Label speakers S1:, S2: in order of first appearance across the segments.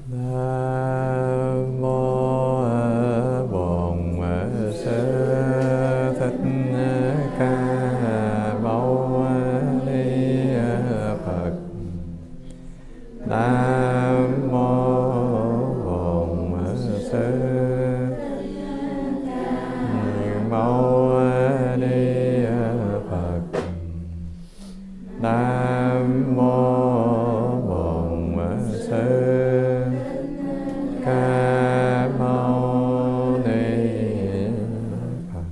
S1: Nam mô Bổn Sư Thích Ca Mâu Ni Phật. Nam mô Bổn Sư Mâu Ni Phật. Nam mô Bổn Sư Ca Mâu Ni Phật.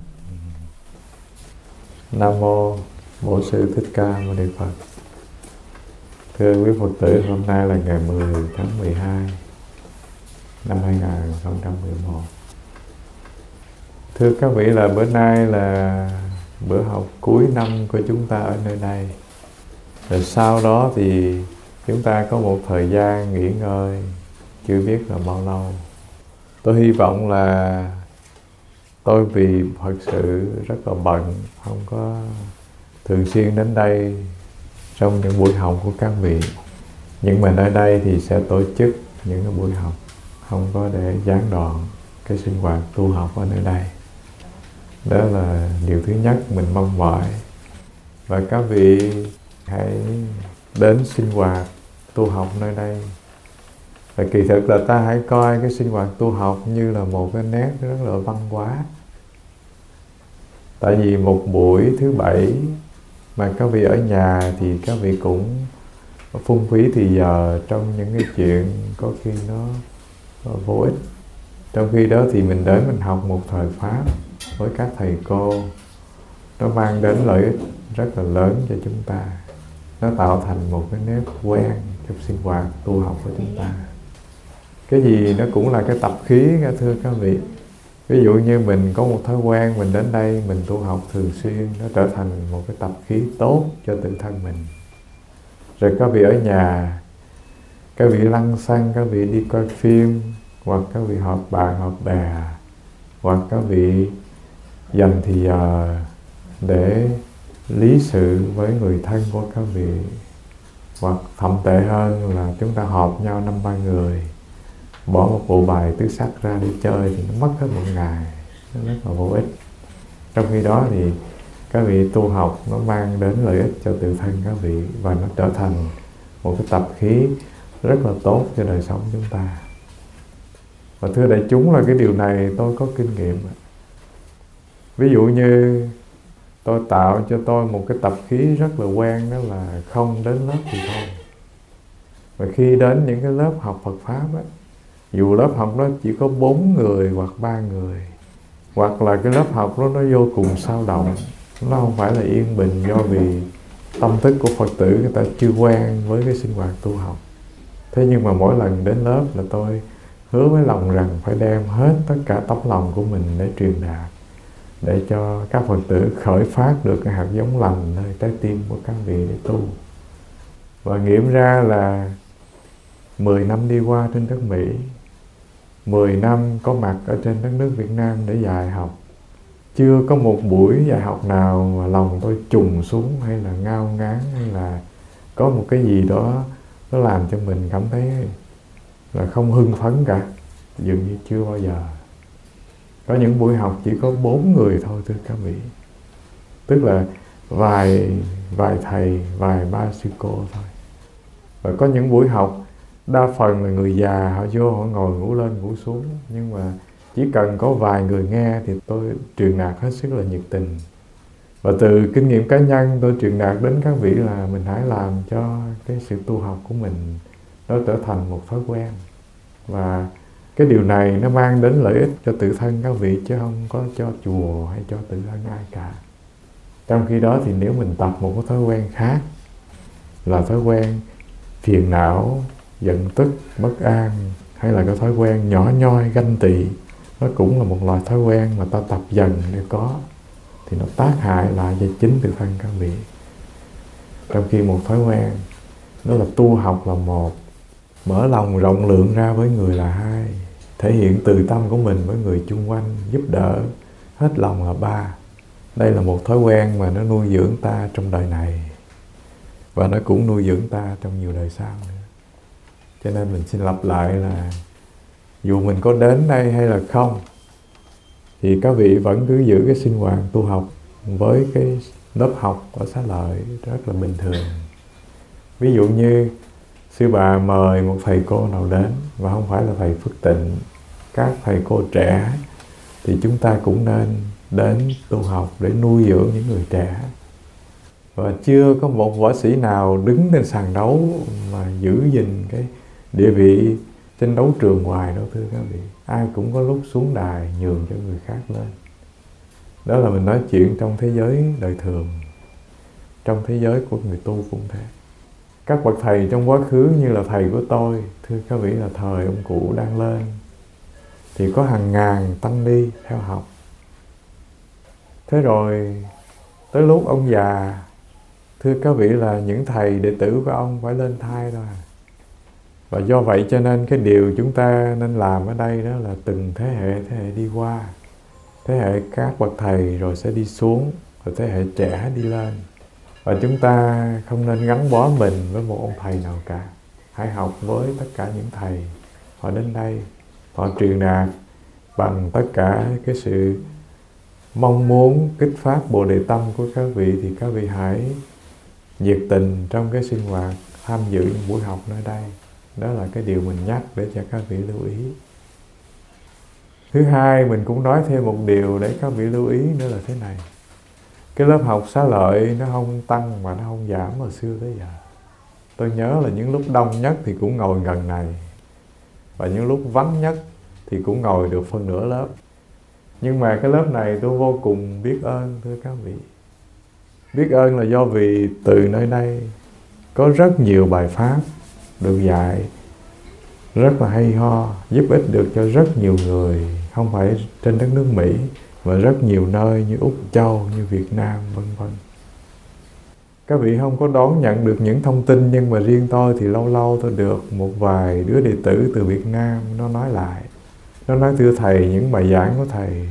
S1: Nam mô Bổn Sư Thích Ca Mâu Ni Phật. Thưa quý Phật tử, hôm nay là ngày 10 tháng 12 năm 2011. Thưa các vị, là bữa nay là bữa học cuối năm của chúng ta ở nơi đây. Rồi sau đó thì chúng ta có một thời gian nghỉ ngơi chưa biết là bao lâu. Tôi hy vọng là tôi vì thật sự rất là bận, không có thường xuyên đến đây trong những buổi học của các vị. Nhưng mà nơi đây thì sẽ tổ chức những cái buổi học, không có để gián đoạn cái sinh hoạt tu học ở nơi đây. Đó là điều thứ nhất mình mong mỏi. Và các vị hãy đến sinh hoạt tu học nơi đây. Và kỳ thực là ta hãy coi cái sinh hoạt tu học như là một cái nét rất là văn hóa. Tại vì một buổi thứ bảy mà các vị ở nhà thì các vị cũng phung phí thì giờ trong những cái chuyện có khi nó vô ích. Trong khi đó thì mình đến mình học một thời Pháp với các thầy cô, nó mang đến lợi ích rất là lớn cho chúng ta. Nó tạo thành một cái nếp quen trong sinh hoạt tu học của chúng ta. Cái gì nó cũng là cái tập khí, thưa các vị. Ví dụ như mình có một thói quen, mình đến đây mình tu học thường xuyên, nó trở thành một cái tập khí tốt cho tự thân mình. Rồi các vị ở nhà, các vị lăng xăng, các vị đi coi phim, hoặc các vị họp bạn họp bè, hoặc các vị dành thì giờ để lý sự với người thân của các vị, hoặc thậm tệ hơn là chúng ta họp nhau 5-3 người, bỏ một bộ bài tứ sắc ra đi chơi thì nó mất hết một ngày, nó rất là vô ích. Trong khi đó thì các vị tu học nó mang đến lợi ích cho tự thân các vị, và nó trở thành một cái tập khí rất là tốt cho đời sống chúng ta. Và thưa đại chúng, là cái điều này tôi có kinh nghiệm. Ví dụ như tôi tạo cho tôi một cái tập khí rất là quen, đó là không đến lớp thì thôi. Và khi đến những cái lớp học Phật Pháp á, dù lớp học đó chỉ có 4 người hoặc 3 người, hoặc là cái lớp học đó nó vô cùng sao động, nó không phải là yên bình, do vì tâm thức của Phật tử người ta chưa quen với cái sinh hoạt tu học. Thế nhưng mà mỗi lần đến lớp là tôi hứa với lòng rằng phải đem hết tất cả tấm lòng của mình để truyền đạt, để cho các Phật tử khởi phát được cái hạt giống lành nơi trái tim của các vị để tu. Và nghiệm ra là 10 năm đi qua trên đất Mỹ, 10 năm có mặt ở trên đất nước Việt Nam để dạy học, chưa có một buổi dạy học nào mà lòng tôi trùng xuống, hay là ngao ngán, hay là có một cái gì đó nó làm cho mình cảm thấy là không hưng phấn cả. Dường như chưa bao giờ. Có những buổi học chỉ có 4 người thôi, thưa các vị. Tức là vài thầy, vài ba sư cô thôi. Và có những buổi học đa phần là người già, họ vô họ ngồi ngủ lên ngủ xuống. Nhưng mà chỉ cần có vài người nghe thì tôi truyền đạt hết sức là nhiệt tình. Và từ kinh nghiệm cá nhân tôi truyền đạt đến các vị là mình hãy làm cho cái sự tu học của mình nó trở thành một thói quen. Và cái điều này nó mang đến lợi ích cho tự thân các vị, chứ không có cho chùa hay cho tự thân ai cả. Trong khi đó thì nếu mình tập một cái thói quen khác, là thói quen phiền não, giận tức, bất an, hay là cái thói quen nhỏ nhoi, ganh tị, nó cũng là một loại thói quen mà ta tập dần để có, thì nó tác hại lại cho chính tự thân các vị. Trong khi một thói quen đó là tu học là một, mở lòng rộng lượng ra với người là hai, thể hiện từ tâm của mình với người chung quanh, giúp đỡ hết lòng là ba. Đây là một thói quen mà nó nuôi dưỡng ta trong đời này, và nó cũng nuôi dưỡng ta trong nhiều đời sau nữa. Cho nên mình xin lặp lại là dù mình có đến đây hay là không, thì các vị vẫn cứ giữ cái sinh hoạt tu học với cái lớp học ở Xá Lợi rất là bình thường. Ví dụ như sư bà mời một thầy cô nào đến, và không phải là thầy Phước Tịnh, các thầy cô trẻ, thì chúng ta cũng nên đến tu học để nuôi dưỡng những người trẻ. Và chưa có một võ sĩ nào đứng trên sàn đấu mà giữ gìn cái địa vị trên đấu trường hoài đâu thưa các vị. Ai cũng có lúc xuống đài nhường cho người khác lên. Đó là mình nói chuyện trong thế giới đời thường. Trong thế giới của người tu cũng thế. Các bậc thầy trong quá khứ như là thầy của tôi, thưa các vị, là thời ông cụ đang lên thì có hàng ngàn tăng ni theo học. Thế rồi tới lúc ông già, thưa các vị, là những thầy đệ tử của ông phải lên thai thôi. Và do vậy cho nên cái điều chúng ta nên làm ở đây đó là từng thế hệ đi qua. Thế hệ các bậc thầy rồi sẽ đi xuống, rồi thế hệ trẻ đi lên. Và chúng ta không nên gắn bó mình với một ông thầy nào cả. Hãy học với tất cả những thầy. Họ đến đây, họ truyền đạt bằng tất cả cái sự mong muốn kích phát Bồ Đề Tâm của các vị, thì các vị hãy nhiệt tình trong cái sinh hoạt, tham dự những buổi học nơi đây. Đó là cái điều mình nhắc để cho các vị lưu ý. Thứ hai, mình cũng nói thêm một điều để các vị lưu ý nữa là thế này. Cái lớp học Xá Lợi nó không tăng mà nó không giảm hồi xưa tới giờ. Tôi nhớ là những lúc đông nhất thì cũng ngồi gần này, và những lúc vắng nhất thì cũng ngồi được phân nửa lớp. Nhưng mà cái lớp này tôi vô cùng biết ơn thưa các vị. Biết ơn là do vì từ nơi đây có rất nhiều bài pháp được dạy rất là hay ho, giúp ích được cho rất nhiều người, không phải trên đất nước Mỹ mà rất nhiều nơi như Úc Châu, như Việt Nam, vân vân. Các vị không có đón nhận được những thông tin, nhưng mà riêng tôi thì lâu lâu tôi được một vài đứa đệ tử từ Việt Nam nó nói lại. Nó nói thưa thầy, những bài giảng của thầy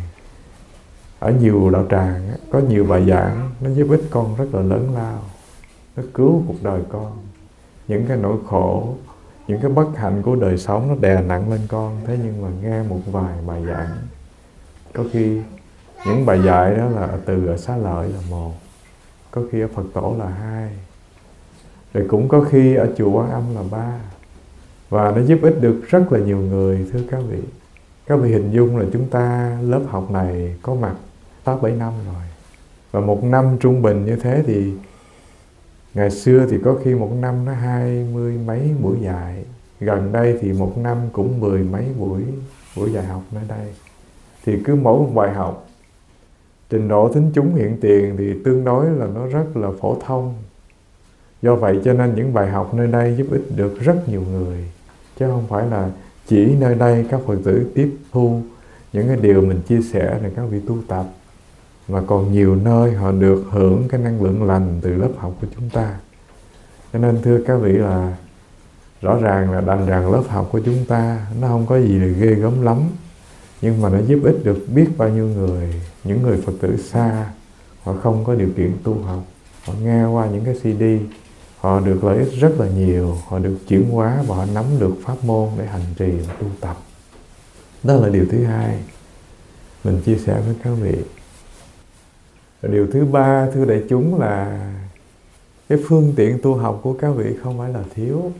S1: ở nhiều đạo tràng có nhiều bài giảng nó giúp ích con rất là lớn lao, nó cứu cuộc đời con. Những cái nỗi khổ, những cái bất hạnh của đời sống nó đè nặng lên con. Thế nhưng mà nghe một vài bài giảng, có khi những bài dạy đó là từ ở Xá Lợi là một, có khi ở Phật Tổ là hai, rồi cũng có khi ở chùa Quan Âm là ba. Và nó giúp ích được rất là nhiều người thưa các vị. Các vị hình dung là chúng ta lớp học này có mặt 8-7 năm rồi. Và một năm trung bình như thế thì ngày xưa thì có khi một năm nó 20 mấy buổi dạy. Gần đây thì một năm cũng 10 mấy buổi dạy học nơi đây. Thì cứ mỗi một bài học, trình độ thính chúng hiện tiền thì tương đối là nó rất là phổ thông. Do vậy cho nên những bài học nơi đây giúp ích được rất nhiều người. Chứ không phải là chỉ nơi đây các Phật tử tiếp thu những cái điều mình chia sẻ để các vị tu tập, mà còn nhiều nơi họ được hưởng cái năng lượng lành từ lớp học của chúng ta. Cho nên thưa các vị là rõ ràng là đành rằng lớp học của chúng ta nó không có gì là ghê gớm lắm, nhưng mà nó giúp ích được biết bao nhiêu người. Những người Phật tử xa, họ không có điều kiện tu học, họ nghe qua những cái CD, họ được lợi ích rất là nhiều, họ được chuyển hóa và họ nắm được pháp môn để hành trì và tu tập. Đó là điều thứ hai mình chia sẻ với các vị. Và điều thứ ba thưa đại chúng là cái phương tiện tu học của các vị không phải là thiếu.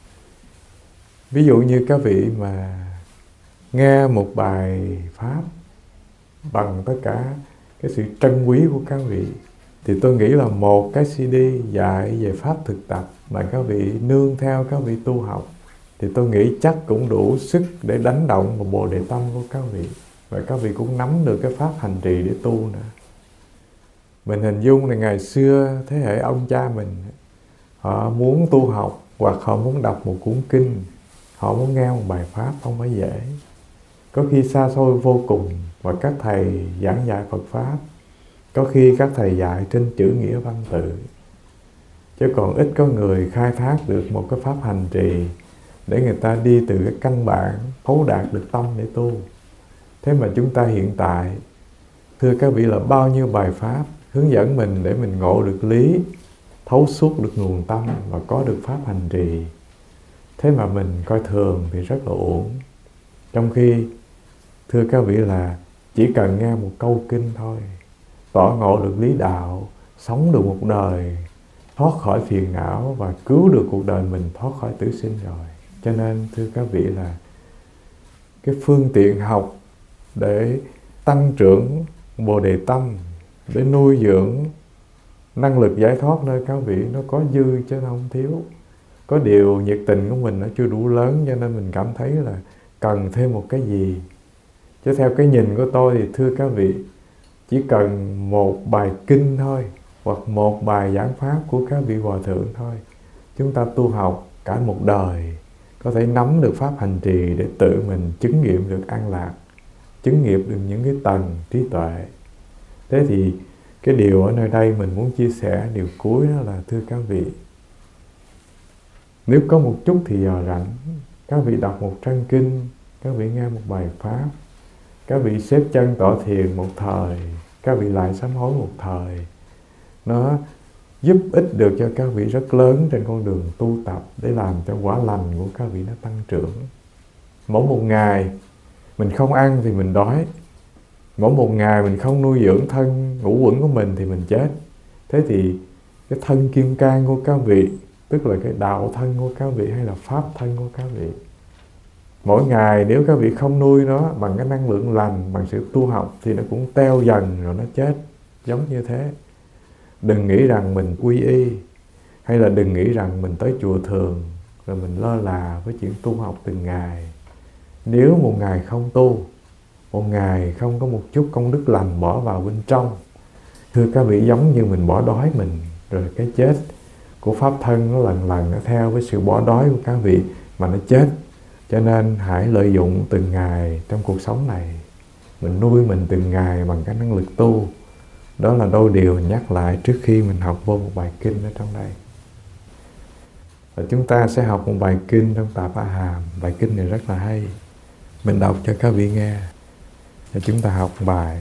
S1: Ví dụ như các vị mà nghe một bài pháp bằng tất cả cái sự trân quý của các vị, thì tôi nghĩ là một cái CD dạy về pháp thực tập mà các vị nương theo các vị tu học, thì tôi nghĩ chắc cũng đủ sức để đánh động vào Bồ Đề Tâm của các vị. Và các vị cũng nắm được cái pháp hành trì để tu nữa. Mình hình dung là ngày xưa thế hệ ông cha mình, họ muốn tu học hoặc họ muốn đọc một cuốn kinh, họ muốn nghe một bài pháp không phải dễ. Có khi xa xôi vô cùng, và các thầy giảng dạy Phật Pháp, có khi các thầy dạy trên chữ nghĩa văn tự. Chứ còn ít có người khai thác được một cái pháp hành trì để người ta đi từ cái căn bản thấu đạt được tâm để tu. Thế mà chúng ta hiện tại, thưa các vị, là bao nhiêu bài pháp hướng dẫn mình để mình ngộ được lý, thấu suốt được nguồn tâm và có được pháp hành trì. Thế mà mình coi thường thì rất là uổng. Trong khi, thưa các vị, là chỉ cần nghe một câu kinh thôi, tỏ ngộ được lý đạo, sống được một đời thoát khỏi phiền não và cứu được cuộc đời mình thoát khỏi tử sinh rồi. Cho nên thưa các vị là cái phương tiện học để tăng trưởng Bồ Đề tâm, để nuôi dưỡng năng lực giải thoát nơi các vị, nó có dư chứ nó không thiếu. Có điều nhiệt tình của mình nó chưa đủ lớn, cho nên mình cảm thấy là cần thêm một cái gì. Chứ theo cái nhìn của tôi thì thưa các vị, chỉ cần một bài kinh thôi, hoặc một bài giảng pháp của các vị hòa thượng thôi, chúng ta tu học cả một đời, có thể nắm được pháp hành trì để tự mình chứng nghiệm được an lạc, chứng nghiệm được những cái tầng trí tuệ. Thế thì cái điều ở nơi đây mình muốn chia sẻ, điều cuối đó là, thưa các vị, nếu có một chút thì giờ rảnh, các vị đọc một trang kinh, các vị nghe một bài pháp, các vị xếp chân tọa thiền một thời, các vị lại sám hối một thời, nó giúp ích được cho các vị rất lớn trên con đường tu tập, để làm cho quả lành của các vị nó tăng trưởng. Mỗi một ngày mình không ăn thì mình đói, mỗi một ngày mình không nuôi dưỡng thân ngũ uẩn của mình thì mình chết. Thế thì cái thân kim cang của các vị, tức là cái đạo thân của các vị hay là pháp thân của các vị, mỗi ngày nếu các vị không nuôi nó bằng cái năng lượng lành, bằng sự tu học, thì nó cũng teo dần rồi nó chết. Giống như thế. Đừng nghĩ rằng mình quy y, hay là đừng nghĩ rằng mình tới chùa thường rồi mình lơ là với chuyện tu học từng ngày. Nếu một ngày không tu, một ngày không có một chút công đức lành bỏ vào bên trong, thưa các vị, giống như mình bỏ đói mình, rồi cái chết của pháp thân nó lần lần nó theo với sự bỏ đói của các vị mà nó chết. Cho nên hãy lợi dụng từng ngày trong cuộc sống này, mình nuôi mình từng ngày bằng cái năng lực tu. Đó là đôi điều mình nhắc lại trước khi mình học vô một bài kinh ở trong đây. Và chúng ta sẽ học một bài kinh trong Tạp A Hàm. Bài kinh này rất là hay, mình đọc cho các vị nghe. Và chúng ta học bài.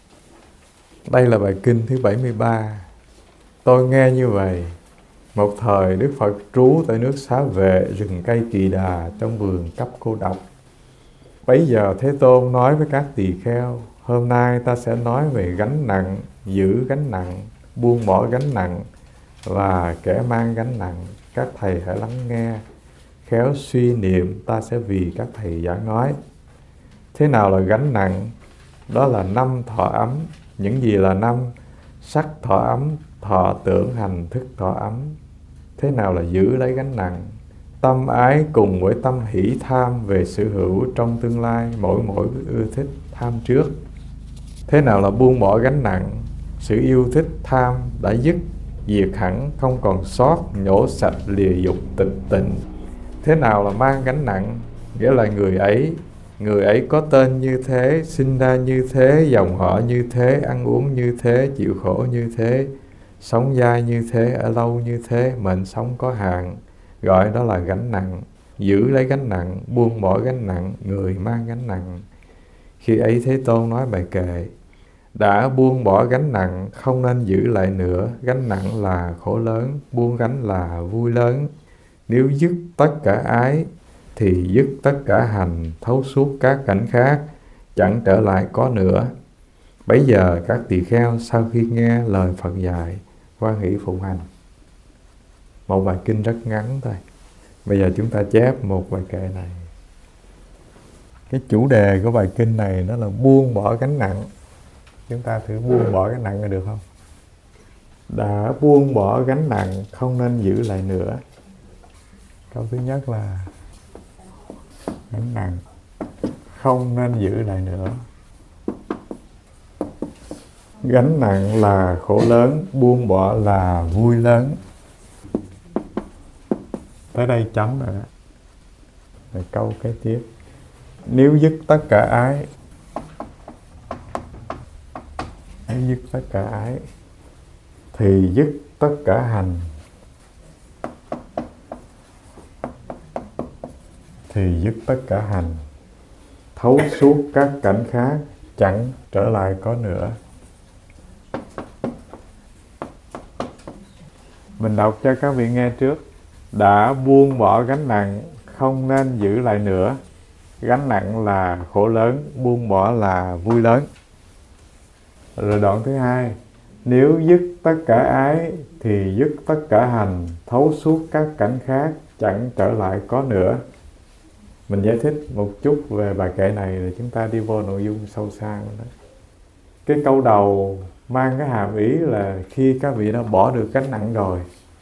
S1: Đây là bài kinh thứ 73. Tôi nghe như vậy: một thời Đức Phật trú tại nước Xá Vệ, rừng cây Kỳ Đà, trong vườn cấp cô độc. Bấy giờ Thế Tôn nói với các tỳ kheo: hôm nay ta sẽ nói về gánh nặng, giữ gánh nặng, buông bỏ gánh nặng và kẻ mang gánh nặng. Các thầy hãy lắng nghe, khéo suy niệm, ta sẽ vì các thầy giảng nói. Thế nào là gánh nặng? Đó là 5 thọ ấm. Những gì là 5? Sắc thọ ấm, thọ tưởng hành thức thọ ấm. Thế nào là giữ lấy gánh nặng? Tâm ái cùng với tâm hỷ tham về sở hữu trong tương lai, mỗi ưa thích tham trước. Thế nào là buông bỏ gánh nặng? Sự yêu thích tham đã dứt, diệt hẳn, không còn sót, nhổ sạch lìa dục tịch tịnh. Thế nào là mang gánh nặng? Nghĩa là người ấy có tên như thế, sinh ra như thế, dòng họ như thế, ăn uống như thế, chịu khổ như thế, sống dai như thế, ở lâu như thế, mệnh sống có hạn. Gọi đó là gánh nặng. Giữ lấy gánh nặng, buông bỏ gánh nặng, người mang gánh nặng. Khi ấy Thế Tôn nói bài kệ: đã buông bỏ gánh nặng, không nên giữ lại nữa. Gánh nặng là khổ lớn, buông gánh là vui lớn. Nếu dứt tất cả ái, thì dứt tất cả hành, thấu suốt các cảnh khác, chẳng trở lại có nữa. Bấy giờ các tỳ kheo sau khi nghe lời Phật dạy, hoan hỷ phụng hành. Một bài kinh rất ngắn thôi. Bây giờ chúng ta chép một bài kệ này. Cái chủ đề của bài kinh này đó là buông bỏ gánh nặng. Chúng ta thử buông bỏ gánh nặng là được không? Đã buông bỏ gánh nặng, không nên giữ lại nữa. Câu thứ nhất là gánh nặng, không nên giữ lại nữa. Gánh nặng là khổ lớn, buông bỏ là vui lớn. Tới đây chấm rồi đó. Rồi câu kế tiếp: nếu dứt tất cả ái, nếu dứt tất cả ái, thì dứt tất cả hành, thì dứt tất cả hành, thấu suốt các cảnh khác, chẳng trở lại có nữa. Mình đọc cho các vị nghe trước. Đã buông bỏ gánh nặng, không nên giữ lại nữa. Gánh nặng là khổ lớn, buông bỏ là vui lớn. Rồi đoạn thứ hai, nếu dứt tất cả ái thì dứt tất cả hành, thấu suốt các cảnh khác, chẳng trở lại có nữa. Mình giải thích một chút về bài kệ này rồi chúng ta đi vô nội dung sâu xa của nó. Cái câu đầu mang cái hàm ý là khi các vị đã bỏ được gánh nặng rồi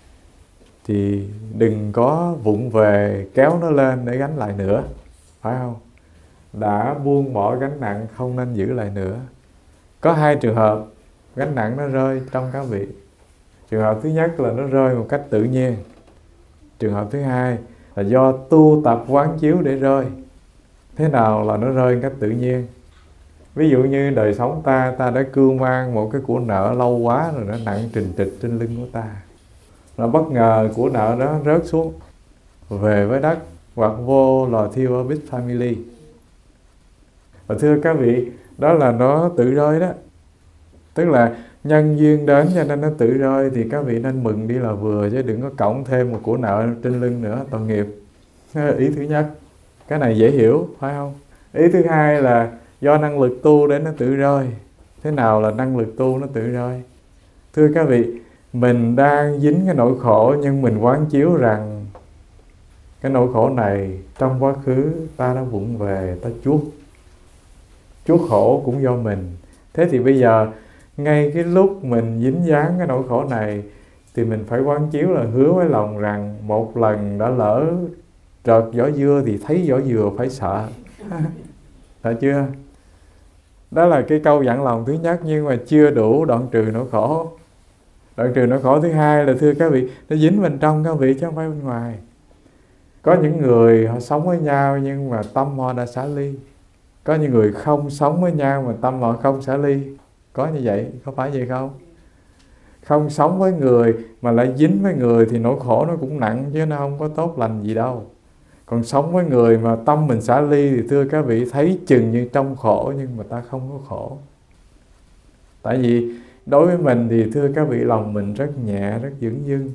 S1: thì đừng có vụng về kéo nó lên để gánh lại nữa, phải không? Đã buông bỏ gánh nặng không nên giữ lại nữa. Có hai trường hợp gánh nặng nó rơi trong các vị. Trường hợp thứ nhất là nó rơi một cách tự nhiên. Trường hợp thứ hai là do tu tập quán chiếu để rơi. Thế nào là nó rơi một cách tự nhiên? Ví dụ như đời sống ta đã cưu mang một cái của nợ lâu quá rồi, nó nặng trình trịch trên lưng của ta. Nó bất ngờ của nợ đó rớt xuống, về với đất hoặc vô lò thiêu ở Big Family. Và thưa các vị, đó là nó tự rơi đó. Tức là nhân duyên đến cho nên nó tự rơi, thì các vị nên mừng đi là vừa, chứ đừng có cộng thêm một của nợ trên lưng nữa, tội nghiệp. Ý thứ nhất, cái này dễ hiểu, phải không? Ý thứ hai là do năng lực tu để nó tự rơi. Thế nào là năng lực tu nó tự rơi? Thưa các vị, mình đang dính cái nỗi khổ, nhưng mình quán chiếu rằng cái nỗi khổ này trong quá khứ ta đã vụng về, ta chuốc khổ cũng do mình. Thế thì bây giờ ngay cái lúc mình dính dáng cái nỗi khổ này thì mình phải quán chiếu là hứa với lòng rằng một lần đã lỡ trợt vỏ dưa thì thấy vỏ dừa phải sợ. Phải chưa? Đó là cái câu dặn lòng thứ nhất, nhưng mà chưa đủ đoạn trừ nỗi khổ. Đoạn trừ nỗi khổ thứ hai là thưa các vị, nó dính bên trong các vị chứ không phải bên ngoài. Có những người họ sống với nhau nhưng mà tâm họ đã xả ly. Có những người không sống với nhau mà tâm họ không xả ly. Có như vậy, có phải vậy không? Không sống với người mà lại dính với người thì nỗi khổ nó cũng nặng, chứ nó không có tốt lành gì đâu. Còn sống với người mà tâm mình xả ly thì thưa các vị, thấy chừng như trong khổ nhưng mà ta không có khổ. Tại vì đối với mình thì thưa các vị, lòng mình rất nhẹ, rất dửng dưng.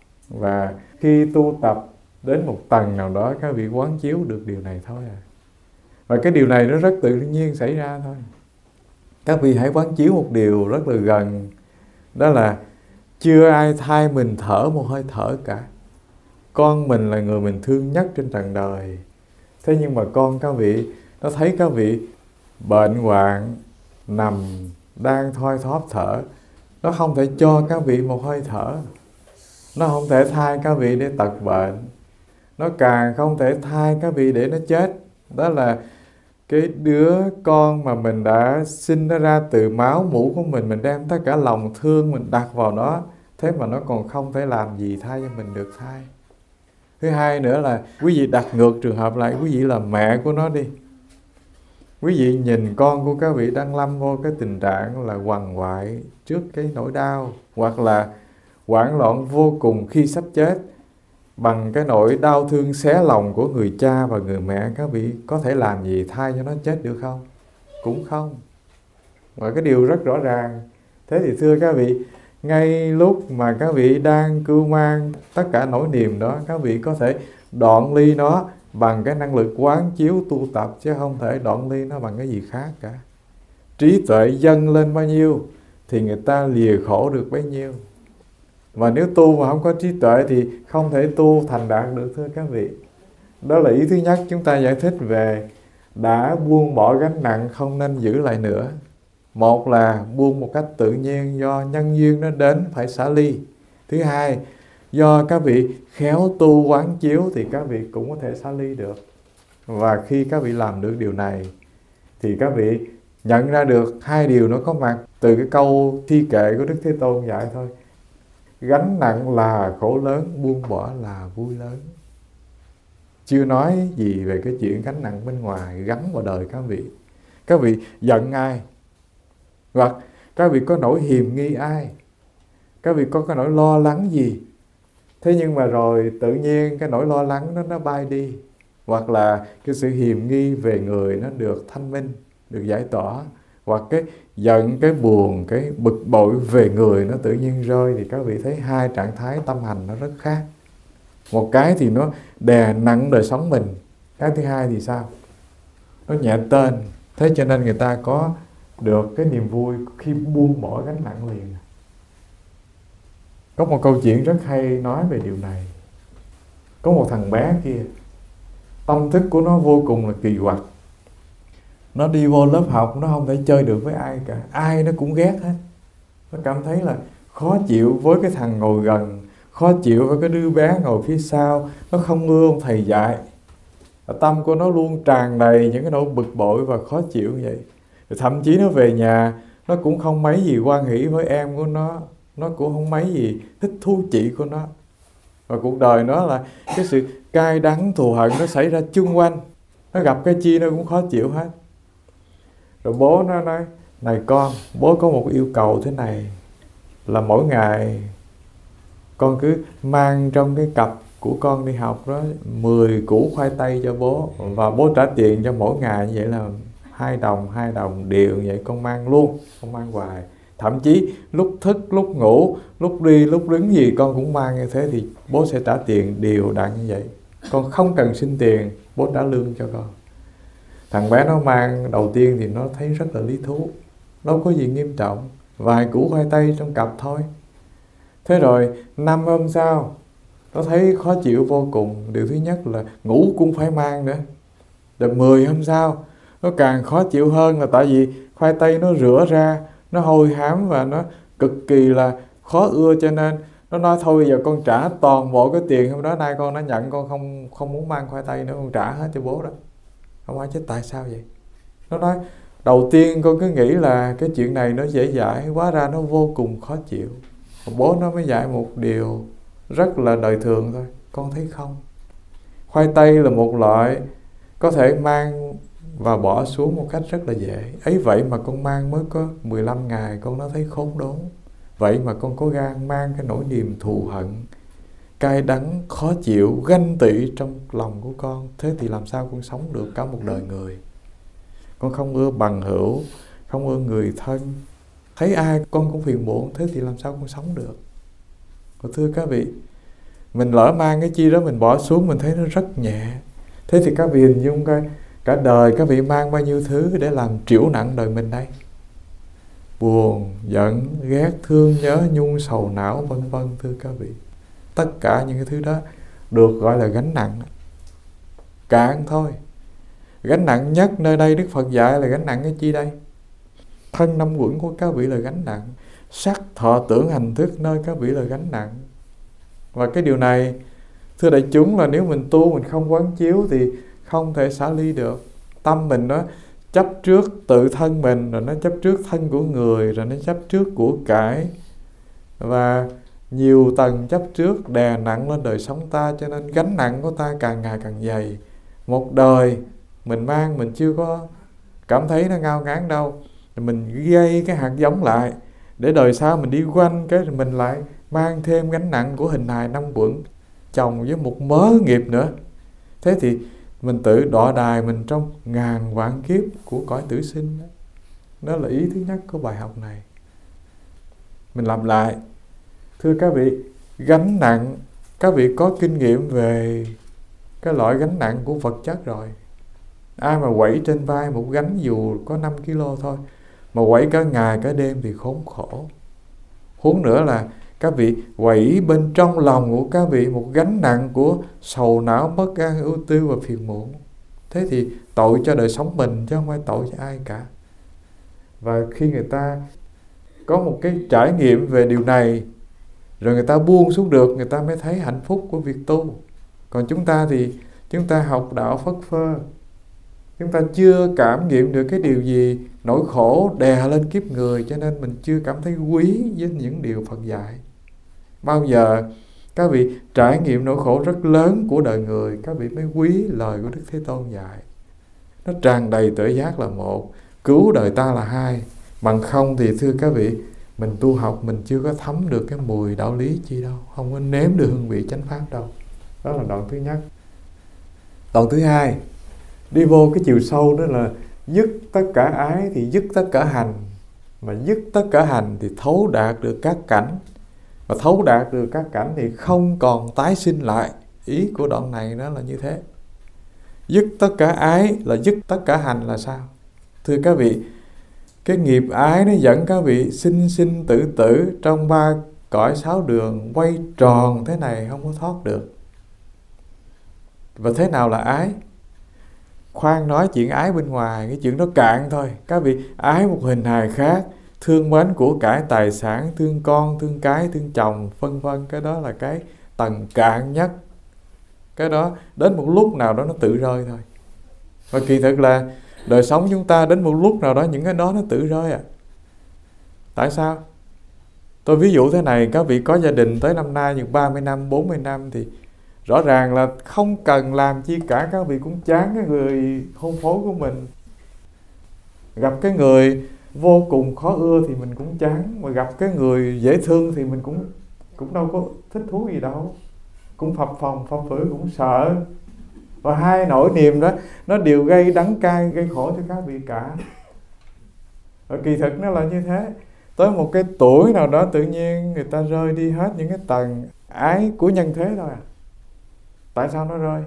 S1: Và khi tu tập đến một tầng nào đó, các vị quán chiếu được điều này thôi à. Và cái điều này nó rất tự nhiên xảy ra thôi. Các vị hãy quán chiếu một điều rất là gần. Đó là chưa ai thay mình thở một hơi thở cả. Con mình là người mình thương nhất trên trần đời. Thế nhưng mà con các vị, nó thấy các vị bệnh hoạn, nằm, đang thoi thóp thở. Nó không thể cho các vị một hơi thở. Nó không thể thay các vị để tật bệnh. Nó càng không thể thay các vị để nó chết. Đó là cái đứa con mà mình đã sinh nó ra từ máu mủ của mình đem tất cả lòng thương mình đặt vào nó. Thế mà nó còn không thể làm gì thay cho mình được thay. Thứ hai nữa là quý vị đặt ngược trường hợp lại, quý vị là mẹ của nó đi. Quý vị nhìn con của các vị đang lâm vô cái tình trạng là quằn quại trước cái nỗi đau, hoặc là hoảng loạn vô cùng khi sắp chết. Bằng cái nỗi đau thương xé lòng của người cha và người mẹ, các vị có thể làm gì thay cho nó chết được không? Cũng không. Và cái điều rất rõ ràng. Thế thì thưa các vị, ngay lúc mà các vị đang cưu mang tất cả nỗi niềm đó, các vị có thể đoạn ly nó bằng cái năng lực quán chiếu tu tập, chứ không thể đoạn ly nó bằng cái gì khác cả. Trí tuệ dâng lên bao nhiêu thì người ta lìa khổ được bấy nhiêu. Và nếu tu mà không có trí tuệ thì không thể tu thành đạt được, thưa các vị. Đó là ý thứ nhất chúng ta giải thích về đã buông bỏ gánh nặng không nên giữ lại nữa. Một là buông một cách tự nhiên do nhân duyên nó đến phải xả ly. Thứ hai, do các vị khéo tu quán chiếu thì các vị cũng có thể xả ly được. Và khi các vị làm được điều này thì các vị nhận ra được hai điều nó có mặt từ cái câu thi kệ của Đức Thế Tôn dạy thôi. Gánh nặng là khổ lớn, buông bỏ là vui lớn. Chưa nói gì về cái chuyện gánh nặng bên ngoài gắn vào đời các vị. Các vị giận ai? Hoặc các vị có nỗi hiềm nghi ai? Các vị có cái nỗi lo lắng gì? Thế nhưng mà rồi tự nhiên cái nỗi lo lắng đó nó bay đi. Hoặc là cái sự hiềm nghi về người nó được thanh minh, được giải tỏa. Hoặc cái giận, cái buồn, cái bực bội về người nó tự nhiên rơi. Thì các vị thấy hai trạng thái tâm hành nó rất khác. Một cái thì nó đè nặng đời sống mình, cái thứ hai thì sao? Nó nhẹ tên. Thế cho nên người ta có được cái niềm vui khi buông bỏ gánh nặng liền. Có một câu chuyện rất hay nói về điều này. Có một thằng bé kia, tâm thức của nó vô cùng là kỳ quặc. Nó đi vô lớp học, nó không thể chơi được với ai cả, ai nó cũng ghét hết. Nó cảm thấy là khó chịu với cái thằng ngồi gần, khó chịu với cái đứa bé ngồi phía sau. Nó không ưa ông thầy dạy. Tâm của nó luôn tràn đầy những cái nỗi bực bội và khó chịu như vậy. Thậm chí nó về nhà, nó cũng không mấy gì hoan hỷ với em của nó cũng không mấy gì thích thú chị của nó. Và cuộc đời nó là cái sự cay đắng thù hận nó xảy ra chung quanh. Nó gặp cái chi nó cũng khó chịu hết. Rồi bố nó nói, này con, bố có một yêu cầu thế này, là mỗi ngày con cứ mang trong cái cặp của con đi học đó 10 củ khoai tây cho bố, và bố trả tiền cho mỗi ngày như vậy là 2 đồng đều vậy, con mang luôn, con mang hoài. Thậm chí lúc thức, lúc ngủ, lúc đi, lúc đứng gì con cũng mang như thế, thì bố sẽ trả tiền đều đặn như vậy. Con không cần xin tiền, bố trả lương cho con. Thằng bé nó mang đầu tiên thì nó thấy rất là lý thú, đâu có gì nghiêm trọng, vài củ khoai tây trong cặp thôi. Thế rồi 5 hôm sau, nó thấy khó chịu vô cùng. Điều thứ nhất là ngủ cũng phải mang nữa. Rồi 10 hôm sau, nó càng khó chịu hơn, là tại vì khoai tây nó rửa ra, nó hôi hám và nó cực kỳ là khó ưa, cho nên nó nói thôi bây giờ con trả toàn bộ cái tiền hôm đó nay con đã nhận, con không muốn mang khoai tây nữa, con trả hết cho bố đó. Không ai chết tại sao vậy? Nó nói đầu tiên con cứ nghĩ là cái chuyện này nó dễ dãi, hóa ra nó vô cùng khó chịu. Bố nó mới dạy một điều rất là đời thường thôi. Con thấy không? Khoai tây là một loại có thể mang và bỏ xuống một cách rất là dễ. Ấy vậy mà con mang mới có 15 ngày, con đã thấy khốn đốn. Vậy mà con có gan mang cái nỗi niềm thù hận, cay đắng, khó chịu, ganh tị trong lòng của con. Thế thì làm sao con sống được cả một đời người? Con không ưa bằng hữu, không ưa người thân, thấy ai con cũng phiền muộn. Thế thì làm sao con sống được? Và thưa các vị, mình lỡ mang cái chi đó mình bỏ xuống, mình thấy nó rất nhẹ. Thế thì các vị hình dung coi, cả đời các vị mang bao nhiêu thứ để làm trĩu nặng đời mình đây? Buồn, giận, ghét, thương, nhớ, nhung, sầu não, vân vân. Thưa các vị, tất cả những cái thứ đó được gọi là gánh nặng. Cạn thôi. Gánh nặng nhất nơi đây Đức Phật dạy là gánh nặng cái chi đây? Thân năm uẩn của các vị là gánh nặng. Sắc, thọ, tưởng, hành, thức nơi các vị là gánh nặng. Và cái điều này, thưa đại chúng, là nếu mình tu mình không quán chiếu thì không thể xả ly được. Tâm mình nó chấp trước tự thân mình, rồi nó chấp trước thân của người, rồi nó chấp trước của cải, và nhiều tầng chấp trước đè nặng lên đời sống ta, cho nên gánh nặng của ta càng ngày càng dày. Một đời mình mang mình chưa có cảm thấy nó ngao ngán đâu, mình gây cái hạt giống lại để đời sau mình đi quanh cái mình lại mang thêm gánh nặng của hình hài năm uẩn chồng với một mớ nghiệp nữa. Thế thì mình tự đọa đài mình trong ngàn vạn kiếp của cõi tử sinh. Đó là ý thứ nhất của bài học này. Mình làm lại. Thưa các vị, gánh nặng, các vị có kinh nghiệm về cái loại gánh nặng của vật chất rồi. Ai mà quẩy trên vai một gánh dù có 5 kg thôi, mà quẩy cả ngày cả đêm thì khốn khổ. Huống nữa là các vị quẩy bên trong lòng của các vị một gánh nặng của sầu não, bất an, ưu tư và phiền muộn. Thế thì tội cho đời sống mình chứ không phải tội cho ai cả. Và khi người ta có một cái trải nghiệm về điều này, rồi người ta buông xuống được, người ta mới thấy hạnh phúc của việc tu. Còn chúng ta thì chúng ta học đạo phất phơ, chúng ta chưa cảm nghiệm được cái điều gì nỗi khổ đè lên kiếp người, cho nên mình chưa cảm thấy quý với những điều Phật dạy. Bao giờ các vị trải nghiệm nỗi khổ rất lớn của đời người, các vị mới quý lời của Đức Thế Tôn dạy. Nó tràn đầy tuệ giác là một, cứu đời ta là hai. Bằng không thì thưa các vị, mình tu học mình chưa có thấm được cái mùi đạo lý chi đâu, không có nếm được hương vị chánh pháp đâu. Đó là đoạn thứ nhất. Đoạn thứ hai, đi vô cái chiều sâu đó là dứt tất cả ái thì dứt tất cả hành. Mà dứt tất cả hành thì thấu đạt được các cảnh. Và thấu đạt được các cảnh thì không còn tái sinh lại. ý của đoạn này đó là như thế. Dứt tất cả ái là dứt tất cả hành là sao? Thưa các vị, cái nghiệp ái nó dẫn các vị sinh sinh tử tử trong 3 cõi 6 đường, quay tròn thế này không có thoát được. Và thế nào là ái? Khoan nói chuyện ái bên ngoài, cái chuyện đó cạn thôi. Các vị ái một hình hài khác, thương mến của cải tài sản, thương con, thương cái, thương chồng, vân vân, cái đó là cái tầng cạn nhất. Cái đó đến một lúc nào đó nó tự rơi thôi. Và kỳ thực là đời sống chúng ta đến một lúc nào đó những cái đó nó tự rơi à. Tại sao? Tôi ví dụ thế này, các vị có gia đình tới năm nay được 30 năm, 40 năm thì rõ ràng là không cần làm chi cả, các vị cũng chán cái người hôn phối của mình. Gặp cái người vô cùng khó ưa thì mình cũng chán, mà gặp cái người dễ thương thì mình cũng đâu có thích thú gì đâu, cũng phập phồng phập phới, cũng sợ. Và hai nỗi niềm đó nó đều gây đắng cay, gây khổ cho các vị cả. Và kỳ thực nó là như thế. Tới một cái tuổi nào đó tự nhiên người ta rơi đi hết những cái tầng ái của nhân thế thôi à. Tại sao nó rơi?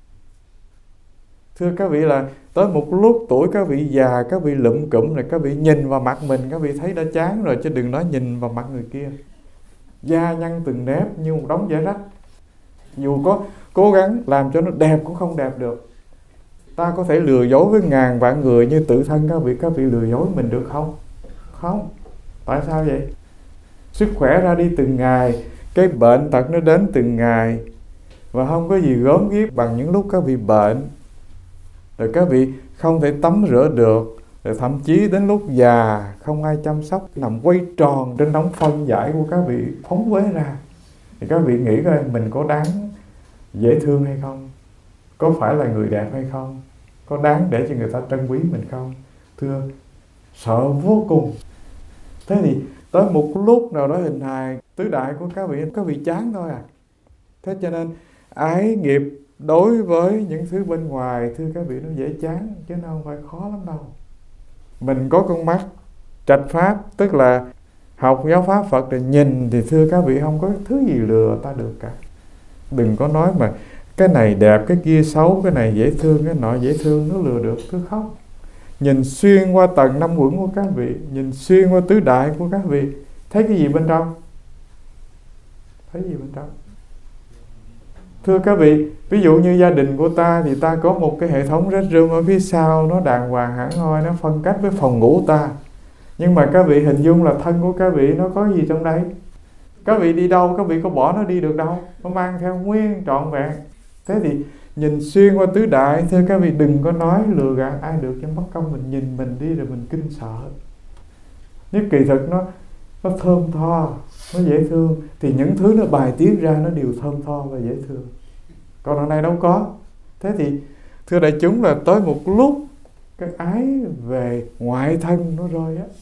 S1: Thưa các vị, là tới một lúc tuổi các vị già, các vị lụm cụm rồi, các vị nhìn vào mặt mình, các vị thấy đã chán rồi, chứ đừng nói nhìn vào mặt người kia. Da nhăn từng nếp như một đống vải rách, dù có cố gắng làm cho nó đẹp cũng không đẹp được. Ta có thể lừa dối với ngàn vạn người, như tự thân các vị lừa dối mình được không? Không. Tại sao vậy? Sức khỏe ra đi từng ngày, cái bệnh tật nó đến từng ngày, và không có gì gớm ghiếc bằng những lúc các vị bệnh. Rồi các vị không thể tắm rửa được, rồi thậm chí đến lúc già không ai chăm sóc, nằm quay tròn trên đống phân giải của các vị phóng uế ra. Thì các vị nghĩ coi mình có đáng dễ thương hay không? Có phải là người đẹp hay không? Có đáng để cho người ta trân quý mình không? Thưa, sợ vô cùng. Thế thì tới một lúc nào đó hình hài tứ đại của các vị chán thôi à. Thế cho nên ái nghiệp đối với những thứ bên ngoài, thưa các vị, nó dễ chán, chứ nó không phải khó lắm đâu. Mình có con mắt trạch pháp, tức là học giáo pháp Phật rồi nhìn, thì thưa các vị không có thứ gì lừa ta được cả. Đừng có nói mà cái này đẹp, cái kia xấu, cái này dễ thương, cái nọ dễ thương, nó lừa được, thưa không. Nhìn xuyên qua tầng 5 uẩn của các vị, nhìn xuyên qua tứ đại của các vị, thấy cái gì bên trong? Thấy gì bên trong? Thưa các vị, ví dụ như gia đình của ta thì ta có một cái hệ thống rách rưm ở phía sau, nó đàng hoàng hẳn hoi, nó phân cách với phòng ngủ ta. Nhưng mà các vị hình dung là thân của các vị nó có gì trong đây? Các vị đi đâu, các vị có bỏ nó đi được đâu, nó mang theo nguyên trọn vẹn. Thế thì nhìn xuyên qua tứ đại, thưa các vị, đừng có nói lừa gạt ai được, cho mất công mình nhìn mình đi rồi mình kinh sợ. Nếu kỳ thực nó thơm tho, nó dễ thương, thì những thứ nó bài tiết ra nó đều thơm tho và dễ thương. Còn ở này đâu có. Thế thì thưa đại chúng, là tới một lúc cái ái về ngoại thân nó rơi á,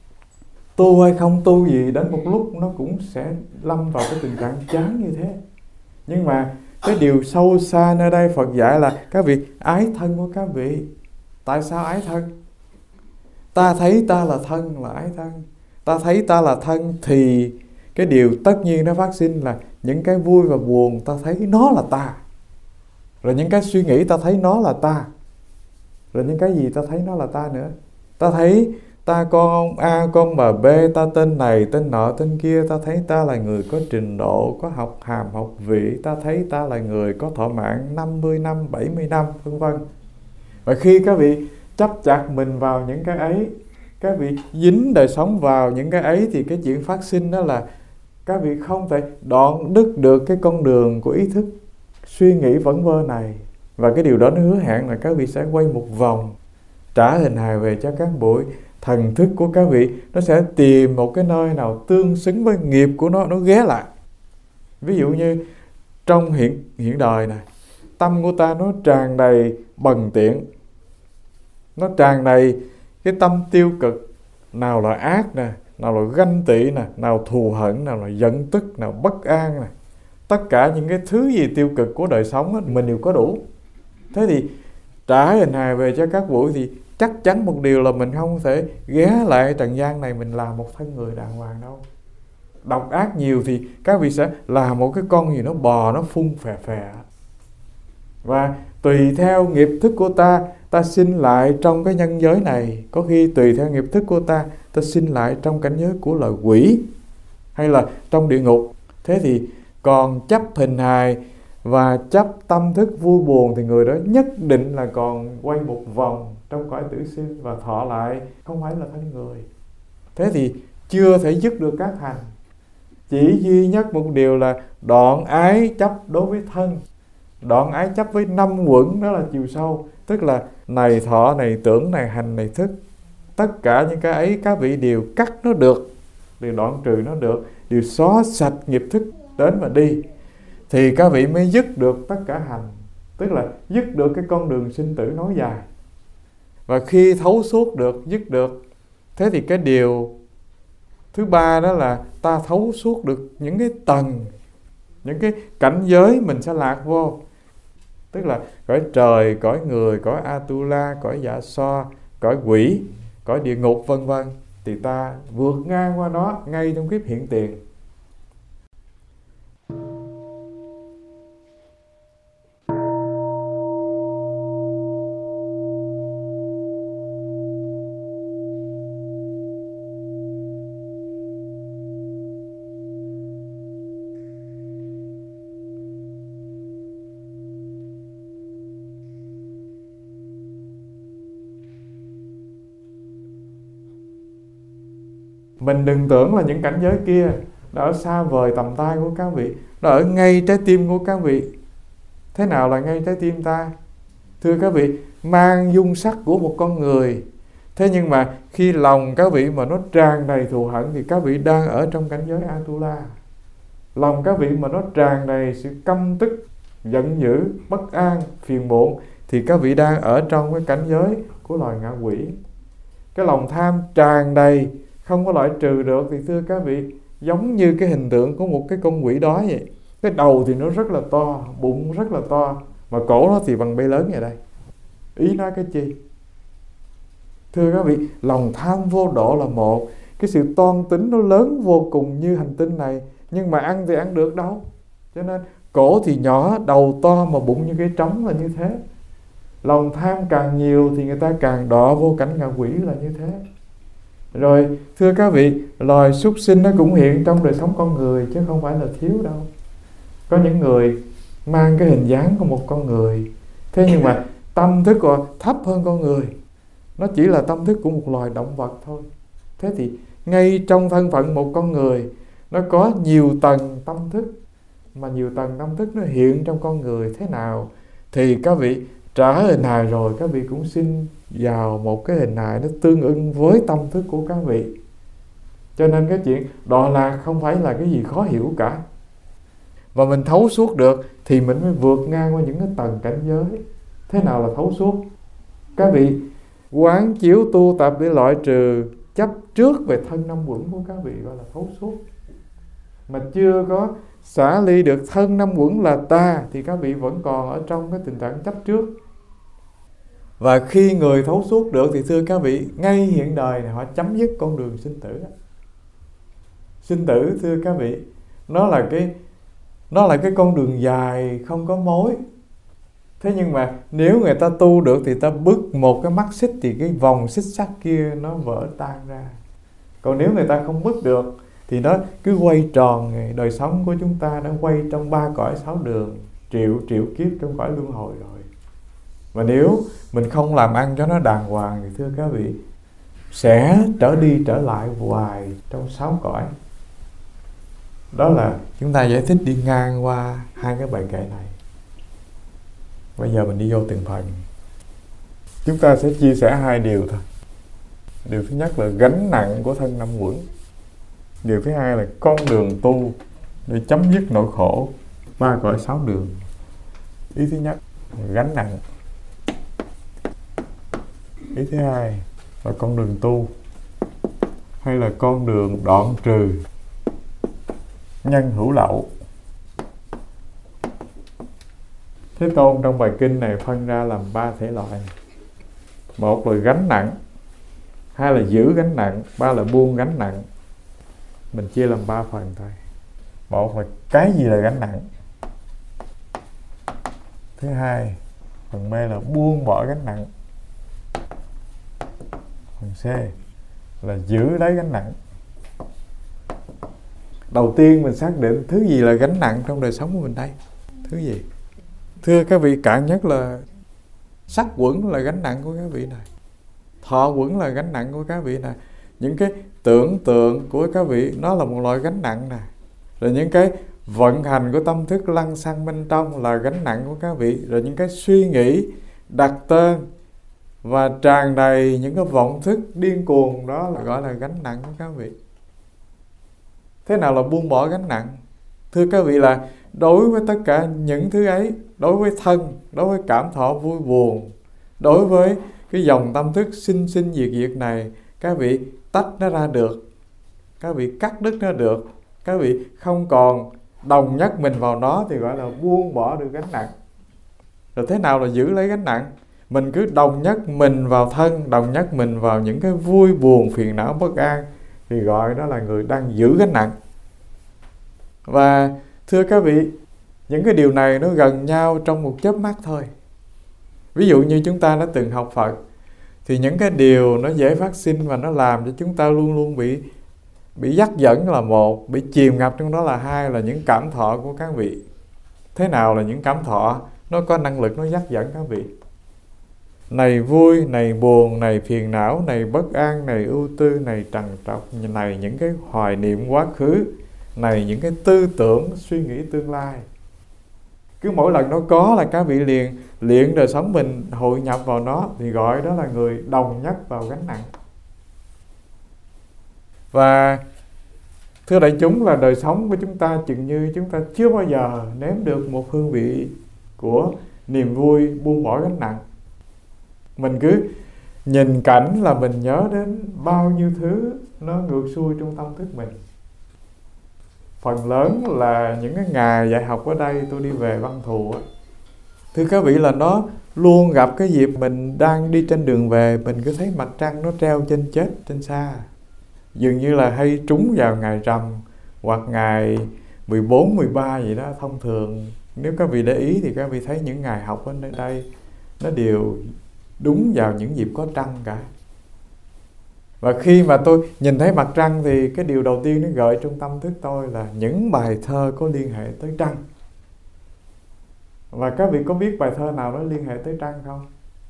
S1: tu hay không tu gì, đến một lúc nó cũng sẽ lâm vào cái tình trạng chán như thế. Nhưng mà cái điều sâu xa nơi đây Phật dạy là các vị ái thân của các vị. Tại sao ái thân? Ta thấy ta là thân là ái thân. Ta thấy ta là thân thì cái điều tất nhiên nó phát sinh là những cái vui và buồn ta thấy nó là ta. Rồi những cái suy nghĩ ta thấy nó là ta. Rồi những cái gì ta thấy nó là ta nữa. Ta thấy ta con ông A, con bà B, ta tên này, tên nọ, tên kia. Ta thấy ta là người có trình độ, có học hàm, học vị. Ta thấy ta là người có thọ mạng 50 năm, 70 năm, vân vân. Và khi các vị chấp chặt mình vào những cái ấy, các vị dính đời sống vào những cái ấy, thì cái chuyện phát sinh đó là các vị không thể đoạn đứt được cái con đường của ý thức suy nghĩ vẩn vơ này. Và cái điều đó nó hứa hẹn là các vị sẽ quay một vòng, trả hình hài về cho các bụi. Thần thức của các vị nó sẽ tìm một cái nơi nào tương xứng với nghiệp của nó ghé lại. Ví dụ như trong hiện đời này, tâm của ta nó tràn đầy bần tiện, nó tràn đầy cái tâm tiêu cực, nào là ác nè, nào là ganh tị nè, nào thù hận, nào là giận tức, nào bất an nè. Tất cả những cái thứ gì tiêu cực của đời sống đó, mình đều có đủ. Thế thì trả hình hài về cho các bụi thì chắc chắn một điều là mình không thể ghé lại trần gian này mình làm một thân người đàng hoàng đâu. Độc ác nhiều thì các vị sẽ là một cái con gì nó bò, nó phun phè phè. Và tùy theo nghiệp thức của ta, ta sinh lại trong cái nhân giới này. Có khi tùy theo nghiệp thức của ta, ta sinh lại trong cảnh giới của loài quỷ hay là trong địa ngục. Thế thì còn chấp hình hài và chấp tâm thức vui buồn thì người đó nhất định là còn quay một vòng trong cõi tử sinh và thọ lại không phải là thân người. Thế thì chưa thể dứt được các hành. Chỉ duy nhất một điều là đoạn ái chấp đối với thân, đoạn ái chấp với năm uẩn, đó là chiều sâu. Tức là này thọ, này tưởng, này hành, này thức. Tất cả những cái ấy các vị đều cắt nó được, đều đoạn trừ nó được, đều xóa sạch nghiệp thức đến và đi. Thì các vị mới dứt được tất cả hành. Tức là dứt được cái con đường sinh tử nối dài. Và khi thấu suốt được, dứt được, thế thì cái điều thứ ba đó là ta thấu suốt được những cái tầng, những cái cảnh giới mình sẽ lạc vô. Tức là cõi trời, cõi người, cõi Atula, cõi Dạ So, cõi quỷ, cõi địa ngục vân vân. Thì ta vượt ngang qua đó ngay trong kiếp hiện tiền. Mình đừng tưởng là những cảnh giới kia nó ở xa vời tầm tay của các vị, nó ở ngay trái tim của các vị. Thế nào là ngay trái tim ta? Thưa các vị, mang dung sắc của một con người. Thế nhưng mà khi lòng các vị mà nó tràn đầy thù hận thì các vị đang ở trong cảnh giới Atula. Lòng các vị mà nó tràn đầy sự căm tức, giận dữ, bất an, phiền muộn thì các vị đang ở trong cái cảnh giới của loài ngạ quỷ. Cái lòng tham tràn đầy không có loại trừ được thì thưa các vị, giống như cái hình tượng của một cái con quỷ đói vậy. Cái đầu thì nó rất là to, bụng rất là to, mà cổ nó thì bằng bê lớn vậy đây. Ý nói cái chi? Thưa các vị, lòng tham vô độ là một. Cái sự toan tính nó lớn vô cùng như hành tinh này, nhưng mà ăn thì ăn được đâu. Cho nên cổ thì nhỏ, đầu to mà bụng như cái trống là như thế. Lòng tham càng nhiều thì người ta càng đọa vô cảnh ngạ quỷ là như thế. Rồi thưa các vị, loài súc sinh nó cũng hiện trong đời sống con người chứ không phải là thiếu đâu. Có những người mang cái hình dáng của một con người, thế nhưng mà tâm thức còn thấp hơn con người. Nó chỉ là tâm thức của một loài động vật thôi. Thế thì ngay trong thân phận một con người, nó có nhiều tầng tâm thức. Mà nhiều tầng tâm thức nó hiện trong con người thế nào thì các vị trả hình hài rồi, các vị cũng xin vào một cái hình hài nó tương ưng với tâm thức của các vị. Cho nên cái chuyện đọa lạc không phải là cái gì khó hiểu cả. Và mình thấu suốt được thì mình mới vượt ngang qua những cái tầng cảnh giới. Thế nào là thấu suốt? Các vị quán chiếu tu tập để loại trừ chấp trước về thân năm uẩn của các vị gọi là thấu suốt. Mà chưa có xả ly được thân năm uẩn là ta thì các vị vẫn còn ở trong cái tình trạng chấp trước. Và khi người thấu suốt được thì thưa các vị, ngay hiện đời này họ chấm dứt con đường sinh tử. Sinh tử thưa các vị, nó là cái con đường dài không có mối. Thế nhưng mà nếu người ta tu được thì ta bước một cái mắt xích thì cái vòng xích sắt kia nó vỡ tan ra. Còn nếu người ta không bước được thì nó cứ quay tròn. Đời sống của chúng ta đã quay trong 3 cõi 6 đường, triệu kiếp trong cõi luân hồi rồi. Và nếu mình không làm ăn cho nó đàng hoàng thì thưa các vị, sẽ trở đi trở lại hoài trong 6 cõi. Đó là chúng ta giải thích đi ngang qua hai cái bài kệ này. Bây giờ mình đi vô từng phần. Chúng ta sẽ chia sẻ hai điều thôi. Điều thứ nhất là gánh nặng của thân năm uẩn. Điều thứ hai là con đường tu để chấm dứt nỗi khổ 3 cõi 6 đường. Ý thứ nhất là gánh nặng. Ý thứ hai là con đường tu hay là con đường đoạn trừ nhân hữu lậu. Thế Tôn trong bài kinh này phân ra làm 3 thể loại. Một là gánh nặng, hai là giữ gánh nặng, ba là buông gánh nặng. Mình chia làm 3 phần thôi. Một là cái gì là gánh nặng. Thứ hai, phần B là buông bỏ gánh nặng. Phần C là giữ lấy gánh nặng. Đầu tiên mình xác định thứ gì là gánh nặng trong đời sống của mình đây. Thứ gì? Thưa các vị, cạn nhất là sắc quẩn là gánh nặng của các vị này. Thọ quẩn là gánh nặng của các vị này. Những cái tưởng tượng của các vị nó là một loại gánh nặng này. Rồi những cái vận hành của tâm thức lăng xăng bên trong là gánh nặng của các vị. Rồi những cái suy nghĩ đặt tên và tràn đầy những cái vọng thức điên cuồng, đó là gọi là gánh nặng của các vị. Thế nào là buông bỏ gánh nặng? Thưa các vị, là đối với tất cả những thứ ấy, đối với thân, đối với cảm thọ vui buồn, đối với cái dòng tâm thức sinh sinh diệt diệt này, các vị tách nó ra được, các vị cắt đứt nó được, các vị không còn đồng nhất mình vào nó thì gọi là buông bỏ được gánh nặng. Rồi thế nào là giữ lấy gánh nặng? Mình cứ đồng nhất mình vào thân, đồng nhất mình vào những cái vui buồn, phiền não, bất an thì gọi đó là người đang giữ gánh nặng. Và thưa các vị, những cái điều này nó gần nhau trong một chớp mắt thôi. Ví dụ như chúng ta đã từng học Phật thì những cái điều nó dễ phát sinh và nó làm cho chúng ta luôn luôn bị dắt dẫn là một, bị chìm ngập trong đó là hai, là những cảm thọ của các vị. Thế nào là những cảm thọ? Nó có năng lực nó dắt dẫn các vị. Này vui, này buồn, này phiền não, này bất an, này ưu tư, này trằn trọc, này những cái hoài niệm quá khứ, này những cái tư tưởng, suy nghĩ tương lai. Cứ mỗi lần nó có là các vị liền luyện đời sống mình hội nhập vào nó thì gọi đó là người đồng nhất vào gánh nặng. Và thưa đại chúng, là đời sống của chúng ta chừng như chúng ta chưa bao giờ nếm được một hương vị của niềm vui buông bỏ gánh nặng. Mình cứ nhìn cảnh là mình nhớ đến bao nhiêu thứ nó ngược xuôi trong tâm thức mình. Phần lớn là những cái ngày dạy học ở đây tôi đi về Văn Thù á, thưa các vị, là nó luôn gặp cái dịp mình đang đi trên đường về, mình cứ thấy mặt trăng nó treo trên chết, trên xa. Dường như là hay trúng vào ngày rằm hoặc ngày 14, 13 gì đó. Thông thường nếu các vị để ý thì các vị thấy những ngày học ở nơi đây nó đều đúng vào những dịp có trăng cả. Và khi mà tôi nhìn thấy mặt trăng thì cái điều đầu tiên nó gợi trong tâm thức tôi là những bài thơ có liên hệ tới trăng. Và các vị có biết bài thơ nào nó liên hệ tới trăng không?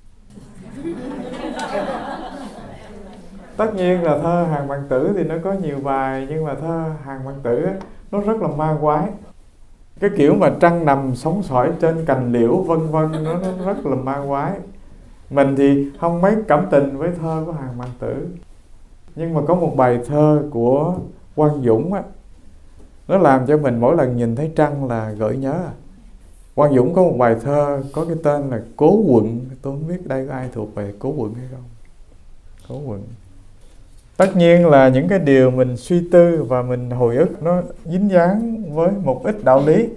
S1: Tất nhiên là thơ Hàng Bằng Tử thì nó có nhiều bài, nhưng mà thơ Hàng Bằng Tử ấy, nó rất là ma quái. Cái kiểu mà trăng nằm sóng sỏi trên cành liễu vân vân, nó rất là ma quái. Mình thì không mấy cảm tình với thơ của Hàng Bằng Tử. Nhưng mà có một bài thơ của Quang Dũng á, nó làm cho mình mỗi lần nhìn thấy trăng là gợi nhớ. Quang Dũng có một bài thơ có cái tên là Cố Quận. Tôi không biết đây có ai thuộc về Cố Quận hay không? Cố Quận. Tất nhiên là những cái điều mình suy tư và mình hồi ức nó dính dáng với một ít đạo lý.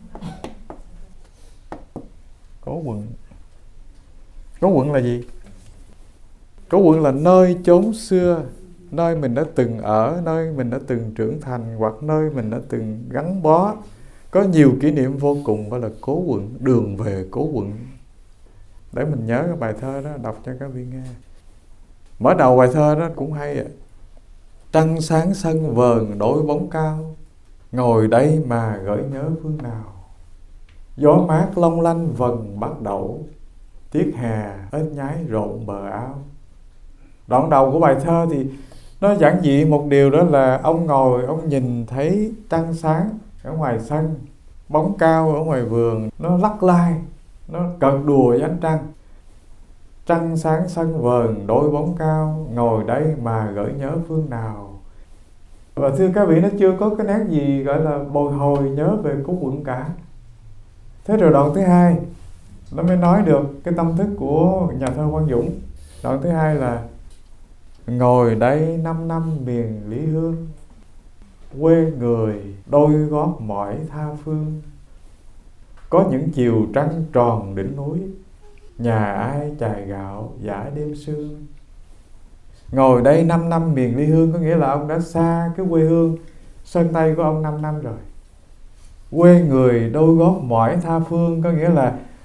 S1: Cố Quận. Cố Quận là gì? Cố Quận là nơi chốn xưa, nơi mình đã từng ở, nơi mình đã từng trưởng thành, hoặc nơi mình đã từng gắn bó, có nhiều kỷ niệm vô cùng, gọi là Cố Quận, đường về Cố Quận. Để mình nhớ cái bài thơ đó, đọc cho các vị nghe. Mở đầu bài thơ đó cũng hay ạ. Trăng sáng sân vờn đổi bóng cao, ngồi đây mà gợi nhớ phương nào. Gió mát long lanh vần bắt đầu, tiết hè ếch nhái rộn bờ áo. Đoạn đầu của bài thơ thì nó giản dị một điều, đó là ông ngồi, ông nhìn thấy trăng sáng ở ngoài sân, bóng cao ở ngoài vườn nó lắc lai, nó cợt đùa với ánh trăng. Trăng sáng sân vờn đôi bóng cao, ngồi đây mà gợi nhớ phương nào. Và thưa các vị, nó chưa có cái nét gì gọi là bồi hồi nhớ về Cố Quận cả. Thế rồi đoạn thứ hai nó mới nói được cái tâm thức của nhà thơ Quang Dũng. Đoạn thứ hai là ngồi đây 5 năm miền Lý Hương, quê người đôi gót mỏi tha phương. Có những chiều trăng tròn đỉnh núi, nhà ai chài gạo dã đêm sương. Ngồi đây 5 năm miền Lý Hương có nghĩa là ông đã xa cái quê hương Sơn Tây của ông 5 năm rồi. Quê người đôi gót mỏi tha phương có nghĩa là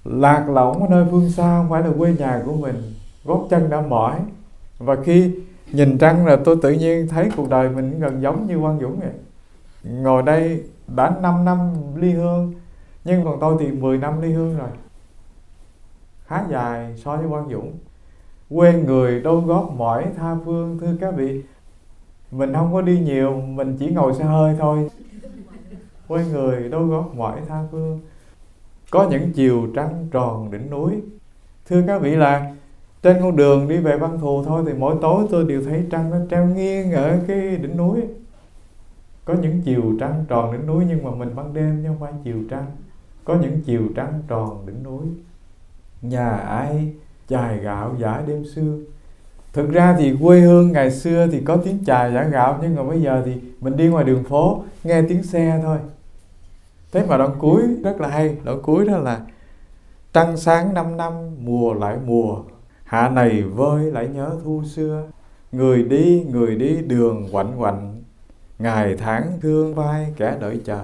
S1: lạc lõng ở nơi phương xa, không phải là quê nhà của mình, gót chân đã mỏi. Và khi nhìn trăng là tôi tự nhiên thấy cuộc đời mình gần giống như Quang Dũng vậy. Ngồi đây đã 5 năm ly hương, nhưng còn tôi thì 10 năm ly hương rồi, khá dài so với Quang Dũng. Quê người đôi gót mỏi tha phương. Thưa các vị, mình không có đi nhiều, mình chỉ ngồi xe hơi thôi. Quê người đôi gót mỏi tha phương, có những chiều trăng tròn đỉnh núi. Thưa các vị, là trên con đường đi về Văn Thù thôi thì mỗi tối tôi đều thấy trăng nó treo nghiêng ở cái đỉnh núi. Có những chiều trăng tròn đỉnh núi, nhưng mà mình ban đêm chứ không phải chiều trăng. Có những chiều trăng tròn đỉnh núi, nhà ai chài gạo giả đêm sương. Thực ra thì quê hương ngày xưa thì có tiếng chài giả gạo, nhưng mà bây giờ thì mình đi ngoài đường phố nghe tiếng xe thôi. Thế mà đoạn cuối rất là hay. Đoạn cuối đó là: trăng sáng 5 năm mùa lại mùa, hạ này vơi lại nhớ thu xưa. Người đi đường quạnh quạnh, ngày tháng thương vai kẻ đợi chờ.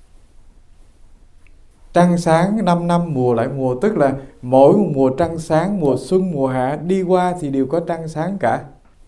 S1: Trăng sáng 5 năm mùa lại mùa, tức là mỗi mùa trăng sáng, mùa xuân, mùa hạ đi qua thì đều có trăng sáng cả.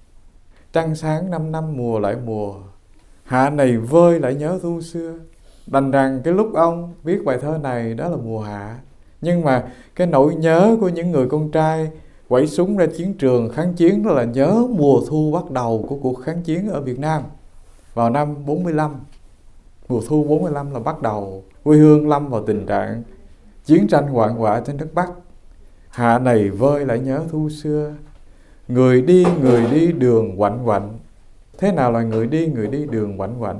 S1: Trăng sáng 5 năm mùa lại mùa, hạ này vơi lại nhớ thu xưa. Đành rằng cái lúc ông viết bài thơ này đó là mùa hạ, nhưng mà cái nỗi nhớ của những người con trai quẩy súng ra chiến trường kháng chiến đó là nhớ mùa thu bắt đầu của cuộc kháng chiến ở Việt Nam vào năm 45. Mùa thu 45 là bắt đầu quê hương lâm vào tình trạng chiến tranh hoạn họa trên đất Bắc. Hạ này vơi lại nhớ thu xưa, người đi đường quạnh quạnh. Thế nào là người đi đường quạnh quạnh?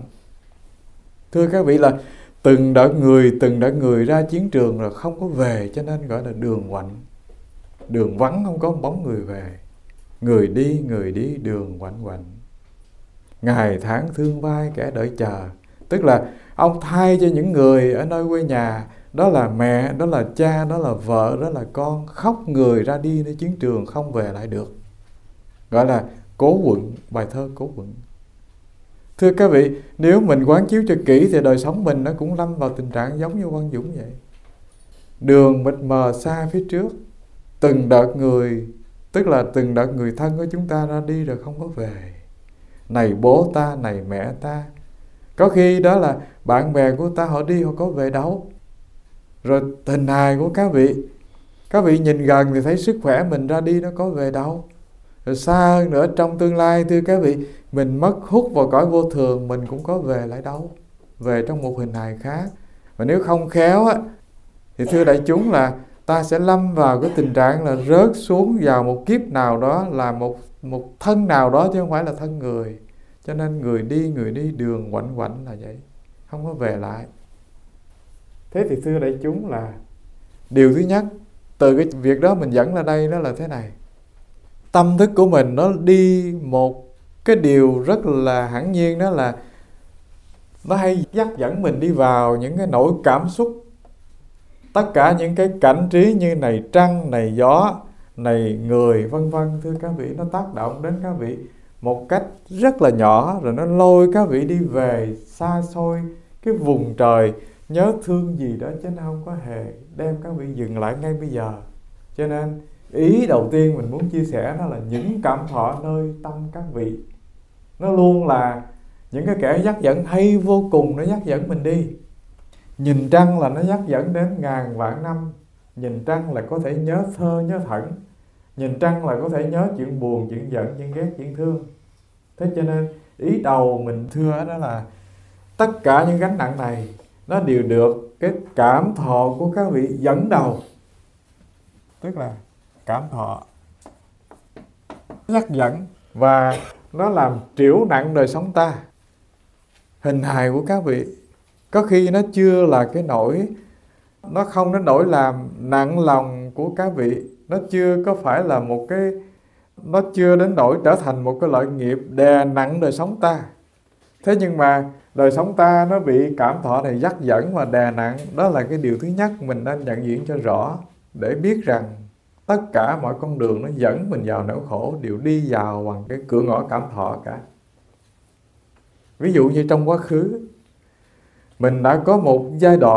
S1: Thưa các vị, là từng đợt người ra chiến trường rồi không có về, cho nên gọi là đường quạnh. Đường vắng không có bóng người về. Người đi đường quạnh quạnh, ngày tháng thương vai kẻ đợi chờ. Tức là ông thay cho những người ở nơi quê nhà, đó là mẹ, đó là cha, đó là vợ, đó là con, khóc người ra đi nơi chiến trường không về lại được. Gọi là cố quựng, bài thơ cố quựng. Thưa các vị, nếu mình quán chiếu cho kỹ thì đời sống mình nó cũng lâm vào tình trạng giống như Quang Dũng vậy. Đường mịt mờ xa phía trước, từng đợt người, tức là từng đợt người thân của chúng ta ra đi rồi không có về. Này bố ta, này mẹ ta. Có khi đó là bạn bè của ta, họ đi họ có về đâu. Rồi hình hài của các vị nhìn gần thì thấy sức khỏe mình ra đi nó có về đâu. Rồi xa hơn nữa, trong tương lai thưa các vị, mình mất hút vào cõi vô thường, mình cũng có về lại đâu. Về trong một hình hài khác. Và nếu không khéo á, thì thưa đại chúng là ta sẽ lâm vào cái tình trạng là rớt xuống vào một kiếp nào đó, là một thân nào đó chứ không phải là thân người. Cho nên người đi đường quạnh quạnh là vậy, không có về lại. Thế thì thưa đại chúng, là điều thứ nhất từ cái việc đó mình dẫn ra đây đó là thế này: tâm thức của mình nó đi một cái điều rất là hẳn nhiên, đó là nó hay dắt dẫn mình đi vào những cái nỗi cảm xúc. Tất cả những cái cảnh trí như này trăng, này gió, này người, vân vân, thưa các vị, nó tác động đến các vị một cách rất là nhỏ, rồi nó lôi các vị đi về xa xôi cái vùng trời nhớ thương gì đó, chứ nó không có hề đem các vị dừng lại ngay bây giờ. Cho nên ý đầu tiên mình muốn chia sẻ đó là những cảm thọ nơi tâm các vị, nó luôn là những cái kẻ dắt dẫn hay vô cùng, nó dắt dẫn mình đi. Nhìn trăng là nó dắt dẫn đến ngàn vạn năm. Nhìn trăng là có thể nhớ thơ, nhớ thẩn. Nhìn trăng là có thể nhớ chuyện buồn, chuyện giận, chuyện ghét, chuyện thương. Thế cho nên ý đầu mình thưa đó là tất cả những gánh nặng này nó đều được cái cảm thọ của các vị dẫn đầu. Tức là cảm thọ dắt dẫn, và nó làm triểu nặng đời sống ta. Hình hài của các vị có khi nó chưa là cái nỗi, nó không đến nỗi làm nặng lòng của các vị, nó chưa có phải là một cái, nó chưa đến nỗi trở thành một cái lợi nghiệp đè nặng đời sống ta. Thế nhưng mà đời sống ta nó bị cảm thọ này dắt dẫn và đè nặng. Đó là cái điều thứ nhất mình nên nhận diện cho rõ, để biết rằng tất cả mọi con đường nó dẫn mình vào nỗi khổ đều đi vào bằng cái cửa ngõ cảm thọ cả. Ví dụ như trong quá khứ mình đã có một giai đoạn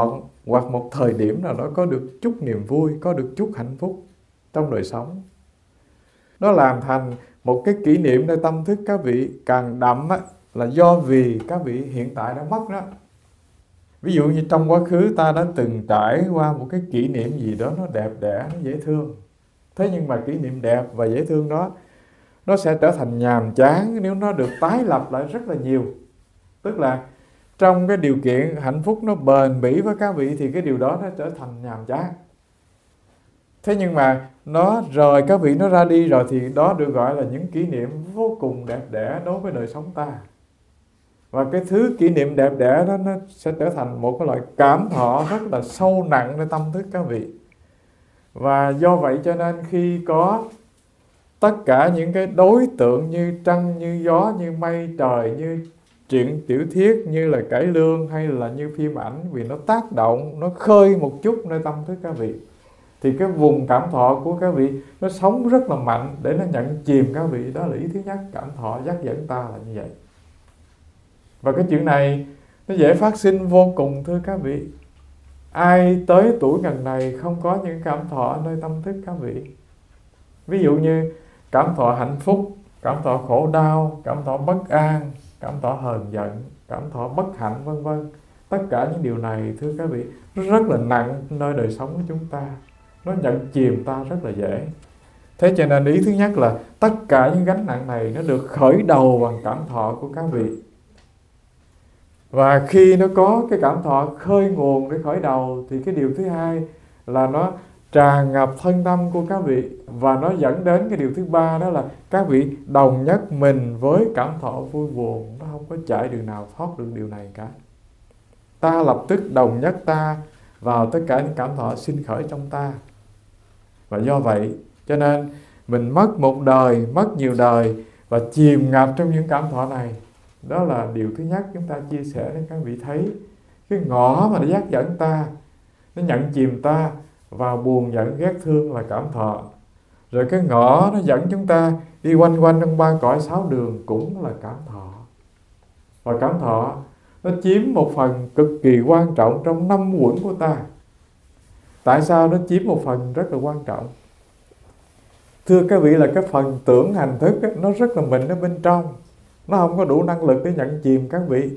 S1: hoặc một thời điểm nào đó có được chút niềm vui, có được chút hạnh phúc trong đời sống. Nó làm thành một cái kỷ niệm nơi tâm thức các vị càng đậm á, là do vì các vị hiện tại đã mất đó. Ví dụ như trong quá khứ ta đã từng trải qua một cái kỷ niệm gì đó nó đẹp đẽ, nó dễ thương. Thế nhưng mà kỷ niệm đẹp và dễ thương đó nó sẽ trở thành nhàm chán nếu nó được tái lập lại rất là nhiều. Tức là trong cái điều kiện hạnh phúc nó bền bỉ với các vị thì cái điều đó nó trở thành nhàm chán. Thế nhưng mà nó rời các vị, nó ra đi rồi thì đó được gọi là những kỷ niệm vô cùng đẹp đẽ đối với đời sống ta. Và cái thứ kỷ niệm đẹp đẽ đó nó sẽ trở thành một cái loại cảm thọ rất là sâu nặngในtâm thức các vị. Và do vậy cho nên khi có tất cả những cái đối tượng như trăng, như gió, như mây trời, như truyện tiểu thuyết, như là cải lương hay là như phim ảnh, vì nó tác động, nó khơi một chút nơi tâm thức các vị, thì cái vùng cảm thọ của các vị nó sống rất là mạnh để nó nhận chìm các vị. Đó là ý thứ nhất, cảm thọ dắt dẫn ta là như vậy. Và cái chuyện này nó dễ phát sinh vô cùng thưa các vị. Ai tới tuổi gần này không có những cảm thọ nơi tâm thức các vị? Ví dụ như cảm thọ hạnh phúc, cảm thọ khổ đau, cảm thọ bất an, cảm thọ hờn giận, cảm thọ bất hạnh vân vân. Tất cả những điều này thưa các vị, nó rất là nặng nơi đời sống của chúng ta. Nó nhận chìm ta rất là dễ. Thế cho nên ý thứ nhất là tất cả những gánh nặng này nó được khởi đầu bằng cảm thọ của các vị. Và khi nó có cái cảm thọ khơi nguồn để khởi đầu thì cái điều thứ hai là nó tràn ngập thân tâm của các vị. Và nó dẫn đến cái điều thứ ba, đó là các vị đồng nhất mình với cảm thọ vui buồn. Nó không có chạy đường nào thoát được điều này cả. Ta lập tức đồng nhất ta vào tất cả những cảm thọ sinh khởi trong ta. Và do vậy cho nên mình mất một đời, mất nhiều đời và chìm ngập trong những cảm thọ này. Đó là điều thứ nhất chúng ta chia sẻ để các vị thấy cái ngõ mà nó dắt dẫn ta, nó nhận chìm ta vào buồn giận ghét thương là cảm thọ. Rồi cái ngõ nó dẫn chúng ta đi quanh quanh trong ba cõi sáu đường cũng là cảm thọ. Và cảm thọ nó chiếm một phần cực kỳ quan trọng trong 5 uẩn của ta. Tại sao nó chiếm một phần rất là quan trọng? Thưa các vị là cái phần tưởng hành thức ấy, nó rất là mịn ở bên trong. Nó không có đủ năng lực để nhận chìm các vị.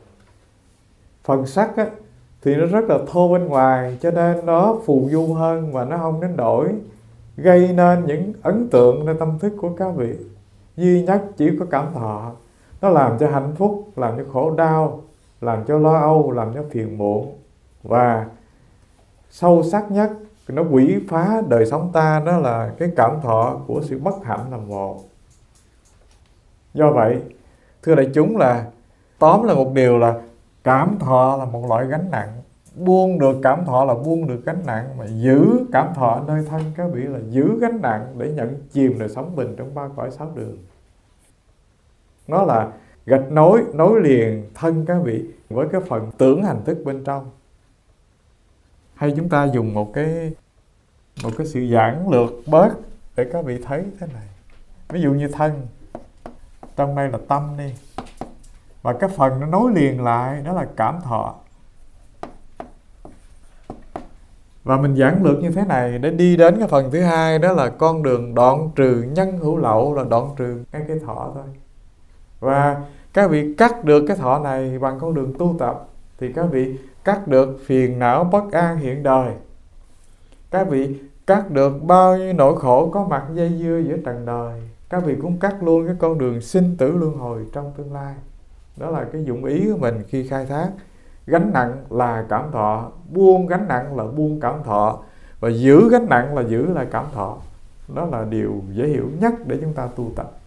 S1: Phần sắc á, thì nó rất là thô bên ngoài, cho nên nó phù du hơn và nó không đến đổi gây nên những ấn tượngในtâm thức của các vị. Duy nhất chỉ có cảm thọ. Nó làm cho hạnh phúc, làm cho khổ đau, làm cho lo âu, làm cho phiền muộn. Và sâu sắc nhất, nó quỷ phá đời sống ta, đó là cái cảm thọ của sự bất hạnh là một. Do vậy, thưa đại chúng là tóm là một điều là cảm thọ là một loại gánh nặng. Buông được cảm thọ là buông được gánh nặng, mà giữ cảm thọ nơi thân các vị là giữ gánh nặng để nhận chìm đời sống bình trong ba cõi sáu đường. Nó là gạch nối liền thân các vị với cái phần tưởng hành thức bên trong. Hay chúng ta dùng một cái sự giản lược bớt để các vị thấy thế này. Ví dụ như thân, trong đây là tâm đi, và cái phần nó nối liền lại đó là cảm thọ. Và mình giản lược như thế này để đi đến cái phần thứ hai, đó là con đường đoạn trừ nhân hữu lậu, là đoạn trừ cái thọ thôi. Và các vị cắt được cái thọ này bằng con đường tu tập thì các vị cắt được phiền não bất an hiện đời. Các vị cắt được bao nhiêu nỗi khổ có mặt dây dưa giữa trần đời. Các vị cũng cắt luôn cái con đường sinh tử luân hồi trong tương lai. Đó là cái dụng ý của mình khi khai thác. Gánh nặng là cảm thọ, buông gánh nặng là buông cảm thọ, và giữ gánh nặng là giữ lại cảm thọ. Đó là điều dễ hiểu nhất để chúng ta tu tập.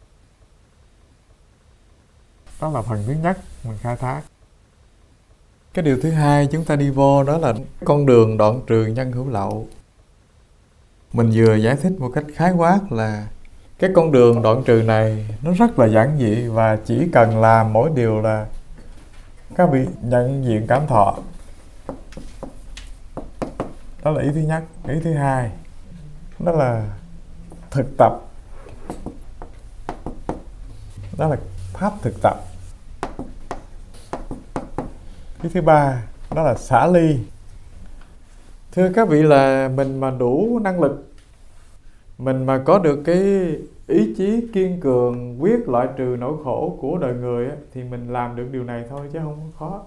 S1: Đó là phần thứ nhất mình khai thác. Cái điều thứ hai chúng ta đi vô đó là con đường đoạn trừ nhân hữu lậu. Mình vừa giải thích một cách khái quát là cái con đường đoạn trừ này nó rất là giản dị, và chỉ cần làm mỗi điều là các vị nhận diện cảm thọ. Đó là ý thứ nhất. Ý thứ hai đó là thực tập. Đó là pháp thực tập. Ý thứ ba đó là xả ly. Thưa các vị, là mình mà đủ năng lực, mình mà có được cái ý chí kiên cường quyết loại trừ nỗi khổ của đời người á, thì mình làm được điều này thôi chứ không khó.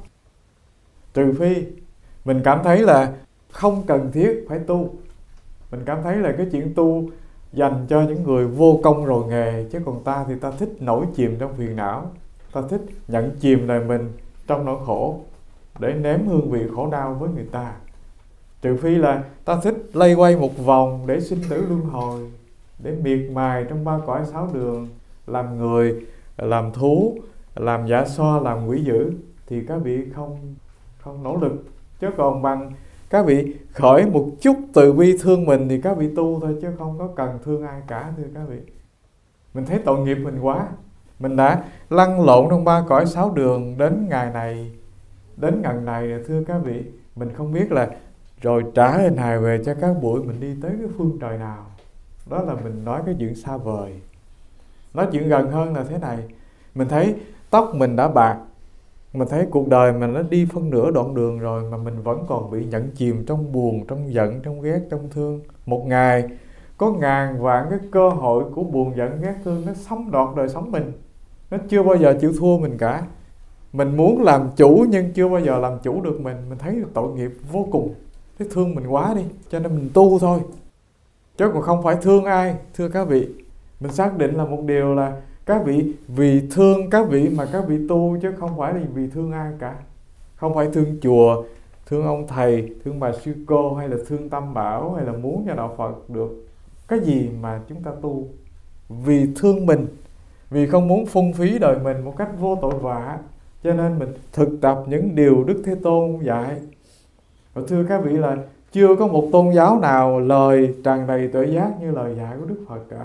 S1: Trừ phi mình cảm thấy là không cần thiết phải tu. Mình cảm thấy là cái chuyện tu dành cho những người vô công rồi nghề, chứ còn ta thì ta thích nổi chìm trong phiền não, ta thích nhận chìm đời mình trong nỗi khổ để nếm hương vị khổ đau với người ta. Trừ phi là ta thích lây quay một vòng để sinh tử luân hồi, để miệt mài trong ba cõi sáu đường, làm người, làm thú, làm giả so, làm quỷ dữ, thì các vị không nỗ lực. Chứ còn bằng các vị khởi một chút từ bi thương mình thì các vị tu thôi, chứ không có cần thương ai cả. Thưa các vị, mình thấy tội nghiệp mình quá, mình đã lăn lộn trong ba cõi sáu đường đến ngày này đến ngần này. Thưa các vị, mình không biết là rồi trả hình hài về cho các bụi mình đi tới cái phương trời nào. Đó là mình nói cái chuyện xa vời. Nói chuyện gần hơn là thế này. Mình thấy tóc mình đã bạc, mình thấy cuộc đời mình nó đi phân nửa đoạn đường rồi, mà mình vẫn còn bị nhận chìm trong buồn, trong giận, trong ghét, trong thương. Một ngày có ngàn vạn cái cơ hội của buồn, giận, ghét, thương nó xâm đoạt đời sống mình. Nó chưa bao giờ chịu thua mình cả. Mình muốn làm chủ nhưng chưa bao giờ làm chủ được mình. Mình thấy tội nghiệp vô cùng. Thế thương mình quá đi, cho nên mình tu thôi, chứ còn không phải thương ai. Thưa các vị, mình xác định là một điều là các vị vì thương các vị mà các vị tu, chứ không phải là vì thương ai cả. Không phải thương chùa, thương ông thầy, thương bà sư cô, hay là thương Tam Bảo, hay là muốn cho đạo Phật được cái gì mà chúng ta tu. Vì thương mình, vì không muốn phung phí đời mình một cách vô tội vạ, cho nên mình thực tập những điều Đức Thế Tôn dạy. Và thưa các vị, là chưa có một tôn giáo nào lời tràn đầy tuệ giác như lời dạy của Đức Phật cả.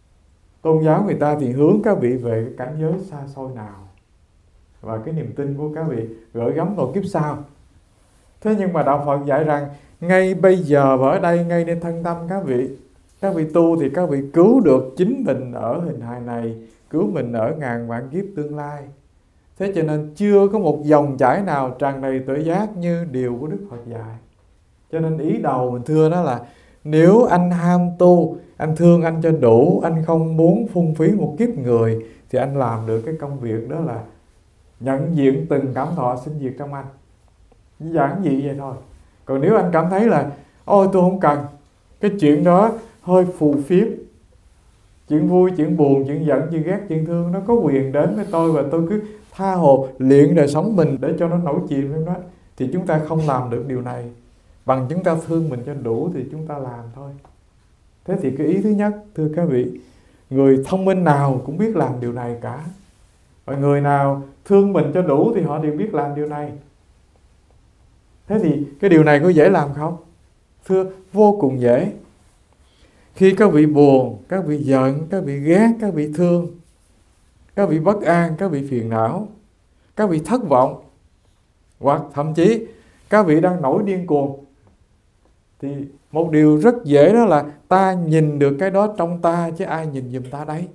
S1: Tôn giáo người ta thì hướng các vị về cái cảnh giới xa xôi nào, và cái niềm tin của các vị gửi gắm vào kiếp sau. Thế nhưng mà đạo Phật dạy rằng ngay bây giờ và ở đây, ngayในthân tâm các vị tu thì các vị cứu được chính mình ở hình hài này, cứu mình ở ngàn vạn kiếp tương lai. Thế cho nên chưa có một dòng chảy nào tràn đầy tuệ giác như điều của Đức Phật dạy. Cho nên ý đầu mình thưa đó là nếu anh ham tu, anh thương anh cho đủ, anh không muốn phung phí một kiếp người, thì anh làm được cái công việc đó là nhận diện từng cảm thọ sinh diệt trong anh. Giản dị vậy thôi. Còn nếu anh cảm thấy là ôi tôi không cần, cái chuyện đó hơi phù phiếm, chuyện vui, chuyện buồn, chuyện giận, chuyện ghét, chuyện thương nó có quyền đến với tôi, và tôi cứ tha hồ luyện đời sống mình để cho nó nổi chìm trong đó, thì chúng ta không làm được điều này. Bằng chúng ta thương mình cho đủ thì chúng ta làm thôi. Thế thì cái ý thứ nhất, thưa các vị, người thông minh nào cũng biết làm điều này cả. Và người nào thương mình cho đủ thì họ đều biết làm điều này. Thế thì cái điều này có dễ làm không? Thưa, vô cùng dễ. Khi các vị buồn, các vị giận, các vị ghét, các vị thương, các vị bất an, các vị phiền não, các vị thất vọng, hoặc thậm chí các vị đang nổi điên cuồng, thì một điều rất dễ đó là ta nhìn được cái đó trong ta, chứ ai nhìn giùm ta đấy.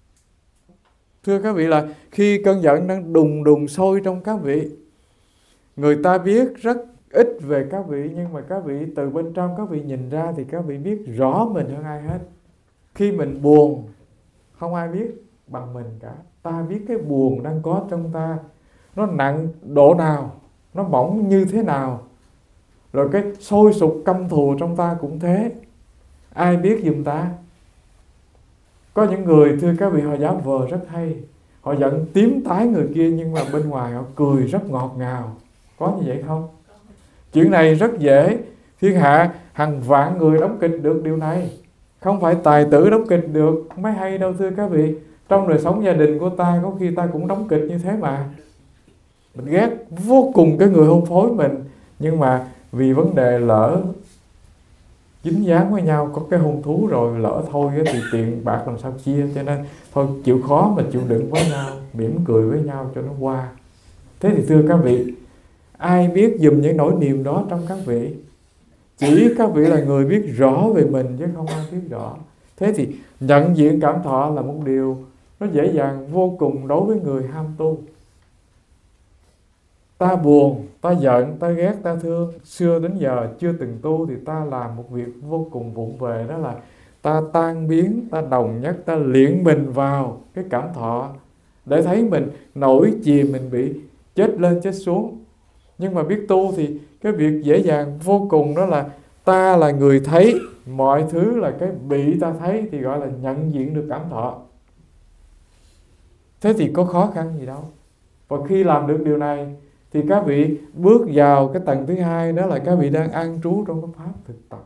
S1: Thưa các vị, là khi cơn giận đang đùng đùng sôi trong các vị, người ta biết rất ít về các vị, nhưng mà các vị từ bên trong các vị nhìn ra thì các vị biết rõ mình hơn ai hết. Khi mình buồn, không ai biết bằng mình cả. Ta biết cái buồn đang có trong ta, nó nặng độ nào, nó mỏng như thế nào. Rồi cái sôi sục căm thù trong ta cũng thế. Ai biết giùm ta? Có những người, thưa các vị, họ giả vờ rất hay. Họ giận tím tái người kia, nhưng mà bên ngoài họ cười rất ngọt ngào. Có như vậy không? Chuyện này rất dễ. Thiên hạ hàng vạn người đóng kịch được điều này. Không phải tài tử đóng kịch được mới hay đâu thưa các vị. Trong đời sống gia đình của ta, có khi ta cũng đóng kịch như thế mà. Mình ghét vô cùng cái người hôn phối mình, nhưng mà vì vấn đề lỡ dính dáng với nhau, có cái hôn thú rồi, lỡ thôi thì tiền bạc làm sao chia, cho nên thôi chịu khó mà chịu đựng với nhau, mỉm cười với nhau cho nó qua. Thế thì thưa các vị, ai biết dùm những nỗi niềm đó trong các vị? Chỉ các vị là người biết rõ về mình, chứ không ai biết rõ. Thế thì nhận diện cảm thọ là một điều nó dễ dàng vô cùng đối với người ham tu. Ta buồn, ta giận, ta ghét, ta thương. Xưa đến giờ chưa từng tu thì ta làm một việc vô cùng vụng về, đó là ta tan biến, ta đồng nhất, ta luyện mình vào cái cảm thọ để thấy mình nổi chìm, mình bị chết lên chết xuống. Nhưng mà biết tu thì cái việc dễ dàng vô cùng, đó là ta là người thấy, mọi thứ là cái bị ta thấy, thì gọi là nhận diện được cảm thọ. Thế thì có khó khăn gì đâu. Và khi làm được điều này thì các vị bước vào cái tầng thứ hai, đó là các vị đang an trú trong cái pháp thực tập.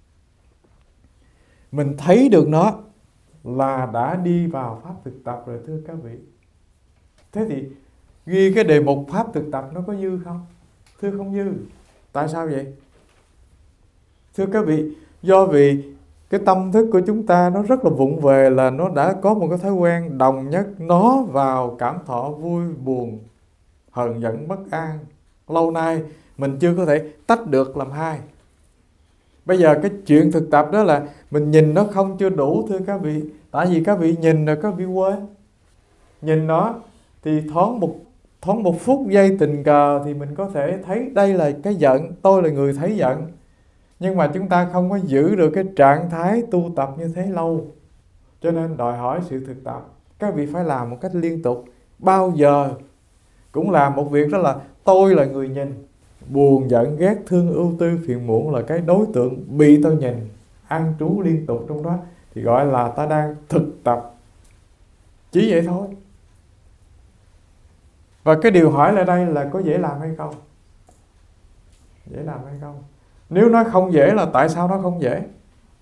S1: Mình thấy được nó là đã đi vào pháp thực tập rồi thưa các vị. Thế thì ghi cái đề mục pháp thực tập nó có dư không? Thưa không dư. Tại sao vậy? Thưa các vị, do vì cái tâm thức của chúng ta nó rất là vụng về, là nó đã có một cái thói quen đồng nhất nó vào cảm thọ vui buồn, hờn giận bất an. Lâu nay mình chưa có thể tách được làm hai. Bây giờ cái chuyện thực tập đó là mình nhìn nó không chưa đủ thưa các vị. Tại vì các vị nhìn rồi các vị quên. Nhìn nó thì thoáng một phút giây tình cờ thì mình có thể thấy đây là cái giận, tôi là người thấy giận. Nhưng mà chúng ta không có giữ được cái trạng thái tu tập như thế lâu. Cho nên đòi hỏi sự thực tập. Các vị phải làm một cách liên tục. Bao giờ cũng làm một việc, đó là tôi là người nhìn. Buồn, giận, ghét, thương, ưu tư, phiền muộn là cái đối tượng bị tôi nhìn. An trú liên tục trong đó thì gọi là ta đang thực tập. Chỉ vậy thôi. Và cái điều hỏi lại đây là có dễ làm hay không? Dễ làm hay không? Nếu nó không dễ là tại sao nó không dễ?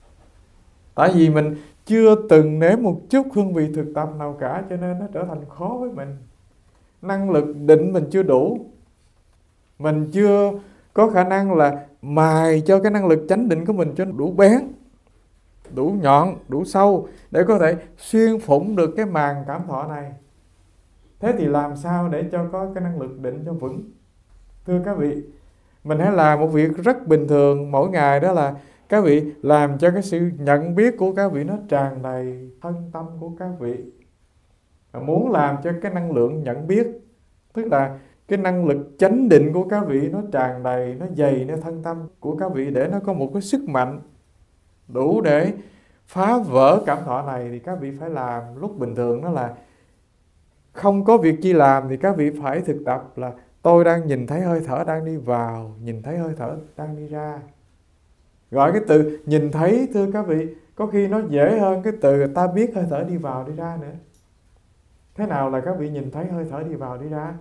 S1: Tại vì mình chưa từng nếm một chút hương vị thực tập nào cả, cho nên nó trở thành khó với mình. Năng lực định mình chưa đủ. Mình chưa có khả năng là mài cho cái năng lực chánh định của mình cho nó đủ bén, đủ nhọn, đủ sâu để có thể xuyên phủng được cái màn cảm thọ này. Thế thì làm sao để cho có cái năng lực định cho vững? Thưa các vị, mình hãy làm một việc rất bình thường mỗi ngày, đó là các vị làm cho cái sự nhận biết của các vị nó tràn đầy thân tâm của các vị. Và muốn làm cho cái năng lượng nhận biết, tức là cái năng lực chánh định của các vị nó tràn đầy, nó dày, nó thân tâm của các vị, để nó có một cái sức mạnh đủ để phá vỡ cảm thọ này, thì các vị phải làm lúc bình thường. Đó là không có việc chi làm thì các vị phải thực tập là tôi đang nhìn thấy hơi thở đang đi vào, nhìn thấy hơi thở đang đi ra. Gọi cái từ nhìn thấy thưa các vị, có khi nó dễ hơn cái từ ta biết hơi thở đi vào đi ra nữa. Thế nào là các vị nhìn thấy hơi thở đi vào đi ra?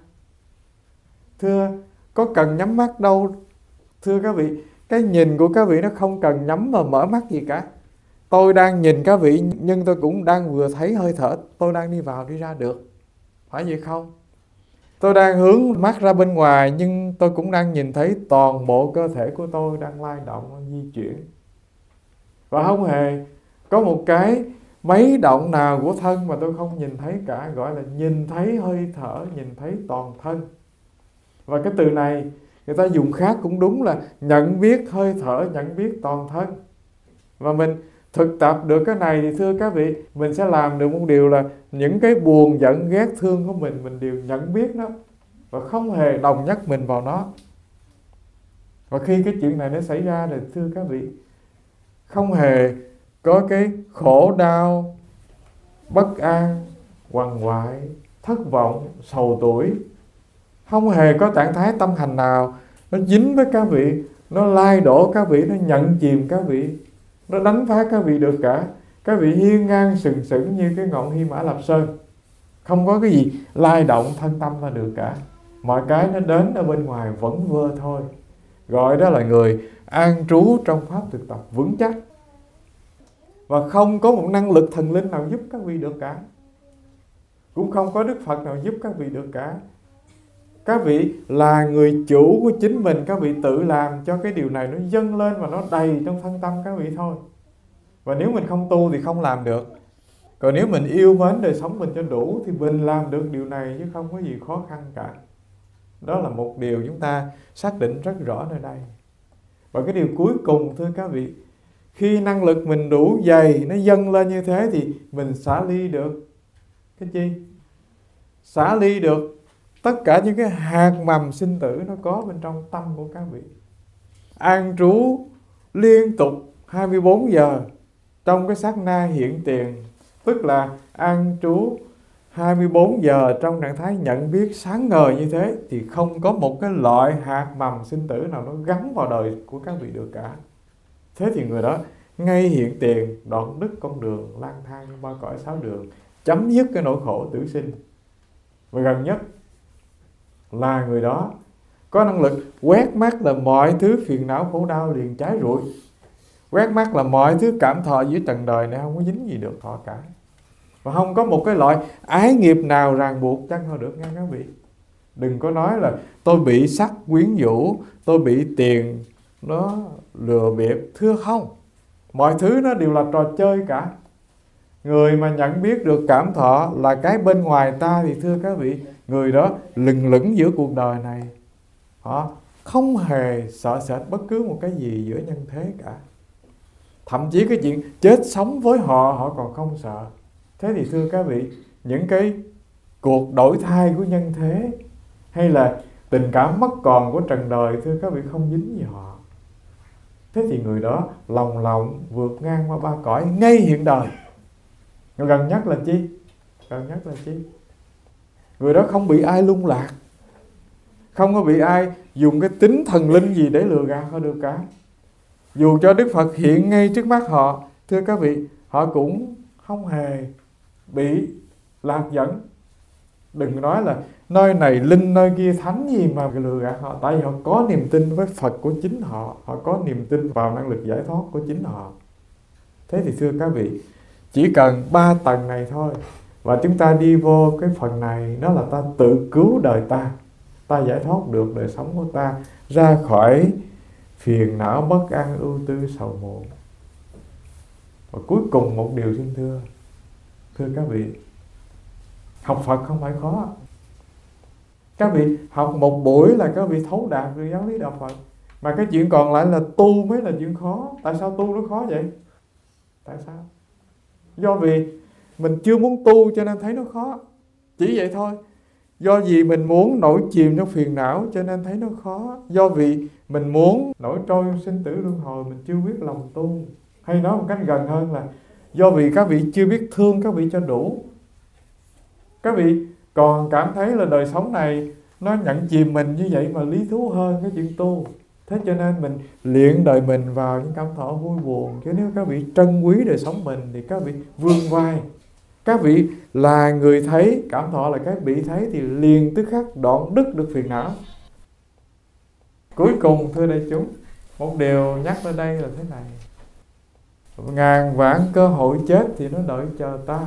S1: Thưa, có cần nhắm mắt đâu. Thưa các vị, cái nhìn của các vị nó không cần nhắm và mở mắt gì cả. Tôi đang nhìn các vị, nhưng tôi cũng đang vừa thấy hơi thở tôi đang đi vào đi ra được. Phải vậy không? Tôi đang hướng mắt ra bên ngoài, nhưng tôi cũng đang nhìn thấy toàn bộ cơ thể của tôi đang lay động, di chuyển. Và không hề có một cái mấy động nào của thân mà tôi không nhìn thấy cả. Gọi là nhìn thấy hơi thở, nhìn thấy toàn thân. Và cái từ này người ta dùng khác cũng đúng, là nhận biết hơi thở, nhận biết toàn thân. Và mình thực tập được cái này thì thưa các vị, mình sẽ làm được một điều là những cái buồn, giận, ghét, thương của mình đều nhận biết nó và không hề đồng nhất mình vào nó. Và khi cái chuyện này nó xảy ra thì thưa các vị, không hề có cái khổ đau, bất an, quằn quại, thất vọng, sầu tuổi. Không hề có trạng thái tâm hành nào nó dính với các vị, nó lai đổ các vị, nó nhận chìm các vị, nó đánh phá các vị được cả. Các vị hiên ngang sừng sững như cái ngọn Hy Mã Lạp Sơn. Không có cái gì lai động thân tâm là được cả. Mọi cái nó đến ở bên ngoài vẫn vơ thôi. Gọi đó là người an trú trong pháp thực tập vững chắc. Và không có một năng lực thần linh nào giúp các vị được cả. Cũng không có Đức Phật nào giúp các vị được cả. Các vị là người chủ của chính mình. Các vị tự làm cho cái điều này nó dâng lên và nó đầy trong thân tâm các vị thôi. Và nếu mình không tu thì không làm được. Còn nếu mình yêu mến đời sống mình cho đủ thì mình làm được điều này, chứ không có gì khó khăn cả. Đó là một điều chúng ta xác định rất rõ nơi đây. Và cái điều cuối cùng thưa các vị, khi năng lực mình đủ dày, nó dâng lên như thế thì mình xả ly được cái chi? Xả ly được Tất cả những cái hạt mầm sinh tử nó có bên trong tâm của các vị. An trú liên tục 24 giờ trong cái sát na hiện tiền, tức là an trú 24 giờ trong trạng thái nhận biết sáng ngời như thế, thì không có một cái loại hạt mầm sinh tử nào nó gắn vào đời của các vị được cả. Thế thì người đó ngay hiện tiền đoạn đứt con đường lang thang ba cõi sáu đường, chấm dứt cái nỗi khổ tử sinh. Và gần nhất là người đó có năng lực quét mắt là mọi thứ phiền não khổ đau liền cháy rụi. Quét mắt là mọi thứ cảm thọ dưới trần đời này không có dính gì được họ cả. Và không có một cái loại ái nghiệp nào ràng buộc chăng họ được nha các vị. Đừng có nói là tôi bị sắc quyến rũ, tôi bị tiền nó lừa bịp. Thưa không, mọi thứ nó đều là trò chơi cả. Người mà nhận biết được cảm thọ là cái bên ngoài ta thì thưa các vị, người đó lừng lững giữa cuộc đời này. Họ không hề sợ sệt bất cứ một cái gì giữa nhân thế cả. Thậm chí cái chuyện chết sống với họ, họ còn không sợ. Thế thì thưa các vị, những cái cuộc đổi thay của nhân thế hay là tình cảm mất còn của trần đời, thưa các vị, không dính gì họ. Thế thì người đó lòng lòng vượt ngang qua ba cõi ngay hiện đời. Gần nhất là chi? Gần nhất là chi? Người đó không bị ai lung lạc, không có bị ai dùng cái tính thần linh gì để lừa gạt họ được cả. Dù cho Đức Phật hiện ngay trước mắt họ, thưa các vị, họ cũng không hề bị lạc dẫn. Đừng nói là nơi này linh, nơi kia thánh gì mà lừa gạt họ. Tại vì họ có niềm tin với Phật của chính họ, họ có niềm tin vào năng lực giải thoát của chính họ. Thế thì thưa các vị, chỉ cần 3 tầng này thôi, và chúng ta đi vô cái phần này, đó là ta tự cứu đời ta, ta giải thoát được đời sống của ta ra khỏi phiền não bất an ưu tư sầu muộn. Và cuối cùng một điều xin thưa các vị, học Phật không phải khó. Các vị học một buổi là các vị thấu đạt được giáo lý đạo Phật. Mà cái chuyện còn lại là tu mới là chuyện khó. Tại sao tu nó khó vậy? Tại sao? Do vì mình chưa muốn tu cho nên thấy nó khó. Chỉ vậy thôi. Do vì mình muốn nổi chìm trong phiền não cho nên thấy nó khó. Do vì mình muốn nổi trôi sinh tử luân hồi, mình chưa biết lòng tu. Hay nói một cách gần hơn là do vì các vị chưa biết thương các vị cho đủ. Các vị còn cảm thấy là đời sống này nó nhận chìm mình như vậy mà lý thú hơn cái chuyện tu. Thế cho nên mình luyện đời mình vào những cảm thọ vui buồn. Chứ nếu các vị trân quý đời sống mình thì các vị vươn vai. Các vị là người thấy, cảm thọ là cái bị thấy, thì liền tức khắc đoạn đứt được phiền não. Cuối cùng thưa đại chúng, một điều nhắc ở đây là thế này: ngàn vạn cơ hội chết thì nó đợi chờ ta.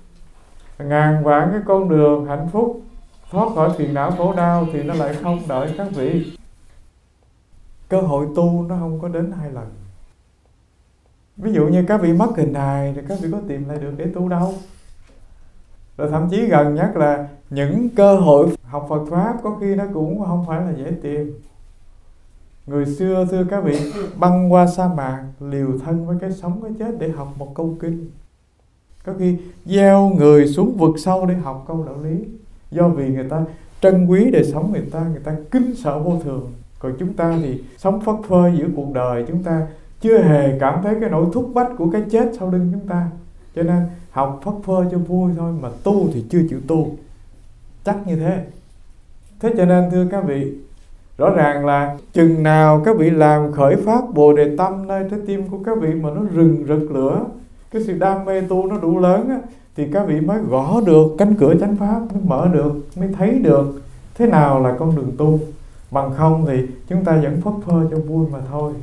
S1: Ngàn vạn cái con đường hạnh phúc thoát khỏi phiền não khổ đau thì nó lại không đợi các vị. Cơ hội tu nó không có đến 2 lần. Ví dụ như các vị mất hình hài thì các vị có tìm lại được để tu đâu. Rồi thậm chí gần nhất là những cơ hội học Phật Pháp có khi nó cũng không phải là dễ tìm. Người xưa thưa các vị, băng qua sa mạc, liều thân với cái sống cái chết để học một câu kinh. Có khi gieo người xuống vực sâu để học câu đạo lý. Do vì người ta trân quý đời sống người ta kính sợ vô thường. Còn chúng ta thì sống phất phơ giữa cuộc đời, chúng ta chưa hề cảm thấy cái nỗi thúc bách của cái chết sau lưng chúng ta. Cho nên học phất phơ cho vui thôi, mà tu thì chưa chịu tu. Chắc như thế. Thế cho nên thưa các vị, rõ ràng là chừng nào các vị làm khởi phát Bồ Đề Tâm nơi trái tim của các vị mà nó rừng rực lửa, cái sự đam mê tu nó đủ lớn á, thì các vị mới gõ được cánh cửa chánh pháp, mới mở được, mới thấy được thế nào là con đường tu. Bằng không thì chúng ta vẫn phất phơ cho vui mà thôi.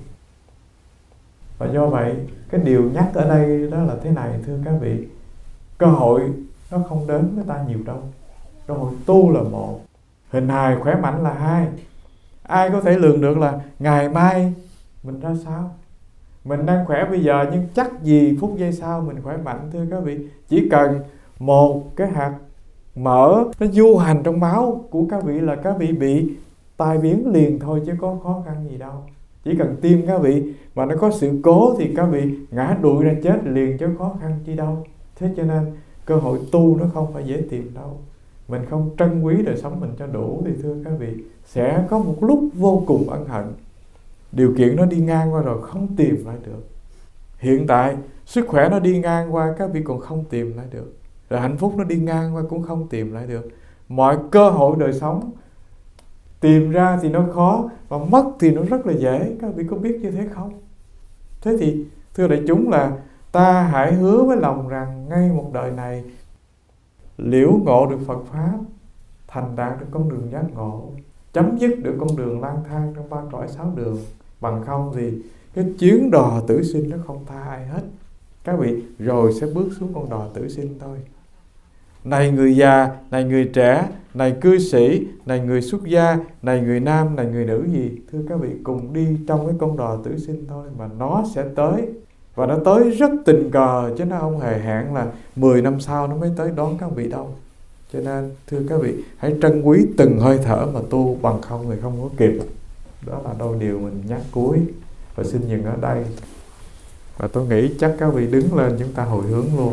S1: Và do vậy cái điều nhắc ở đây đó là thế này thưa các vị, cơ hội nó không đến với ta nhiều đâu. Cơ hội tu là một, hình hài khỏe mạnh là 2. Ai có thể lường được là ngày mai mình ra sao? Mình đang khỏe bây giờ nhưng chắc gì phút giây sau mình khỏe mạnh thưa các vị. Chỉ cần một cái hạt mỡ nó du hành trong máu của các vị là các vị bị tai biến liền thôi, chứ có khó khăn gì đâu. Chỉ cần tim các vị mà nó có sự cố thì các vị ngã đuổi ra chết liền, chứ khó khăn chi đâu. Thế cho nên cơ hội tu nó không phải dễ tìm đâu. mình không trân quý đời sống mình cho đủ, thì thưa các vị, sẽ có một lúc vô cùng ân hận. Điều kiện nó đi ngang qua rồi không tìm lại được. Hiện tại sức khỏe nó đi ngang qua, các vị còn không tìm lại được. Rồi hạnh phúc nó đi ngang qua cũng không tìm lại được. Mọi cơ hội đời sống tìm ra thì nó khó, và mất thì nó rất là dễ. Các vị có biết như thế không? Thế thì thưa đại chúng, là ta hãy hứa với lòng rằng ngay một đời này liễu ngộ được Phật Pháp, thành đạt được con đường giác ngộ, chấm dứt được con đường lang thang trong 3 cõi 6 đường. Bằng không thì cái chuyến đò tử sinh nó không tha ai hết. Các vị rồi sẽ bước xuống con đò tử sinh thôi. Này người già, này người trẻ, này cư sĩ, này người xuất gia, này người nam, này người nữ gì, thưa các vị, cùng đi trong cái con đò tử sinh thôi, mà nó sẽ tới. Và nó tới rất tình cờ, chứ nó không hề hẹn là 10 năm sau nó mới tới đón các vị đâu. Cho nên thưa các vị, hãy trân quý từng hơi thở mà tu, bằng không thì không có kịp. Đó là đôi điều mình nhắc cuối, và xin dừng ở đây. Và tôi nghĩ chắc các vị đứng lên chúng ta hồi hướng luôn.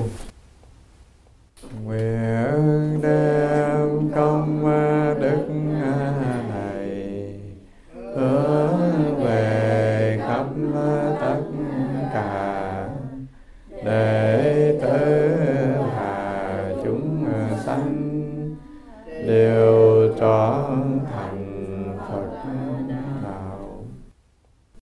S1: Nguyện đem công đức này hướng về khắp tất cả đệ tử và chúng sanh đều trọn thành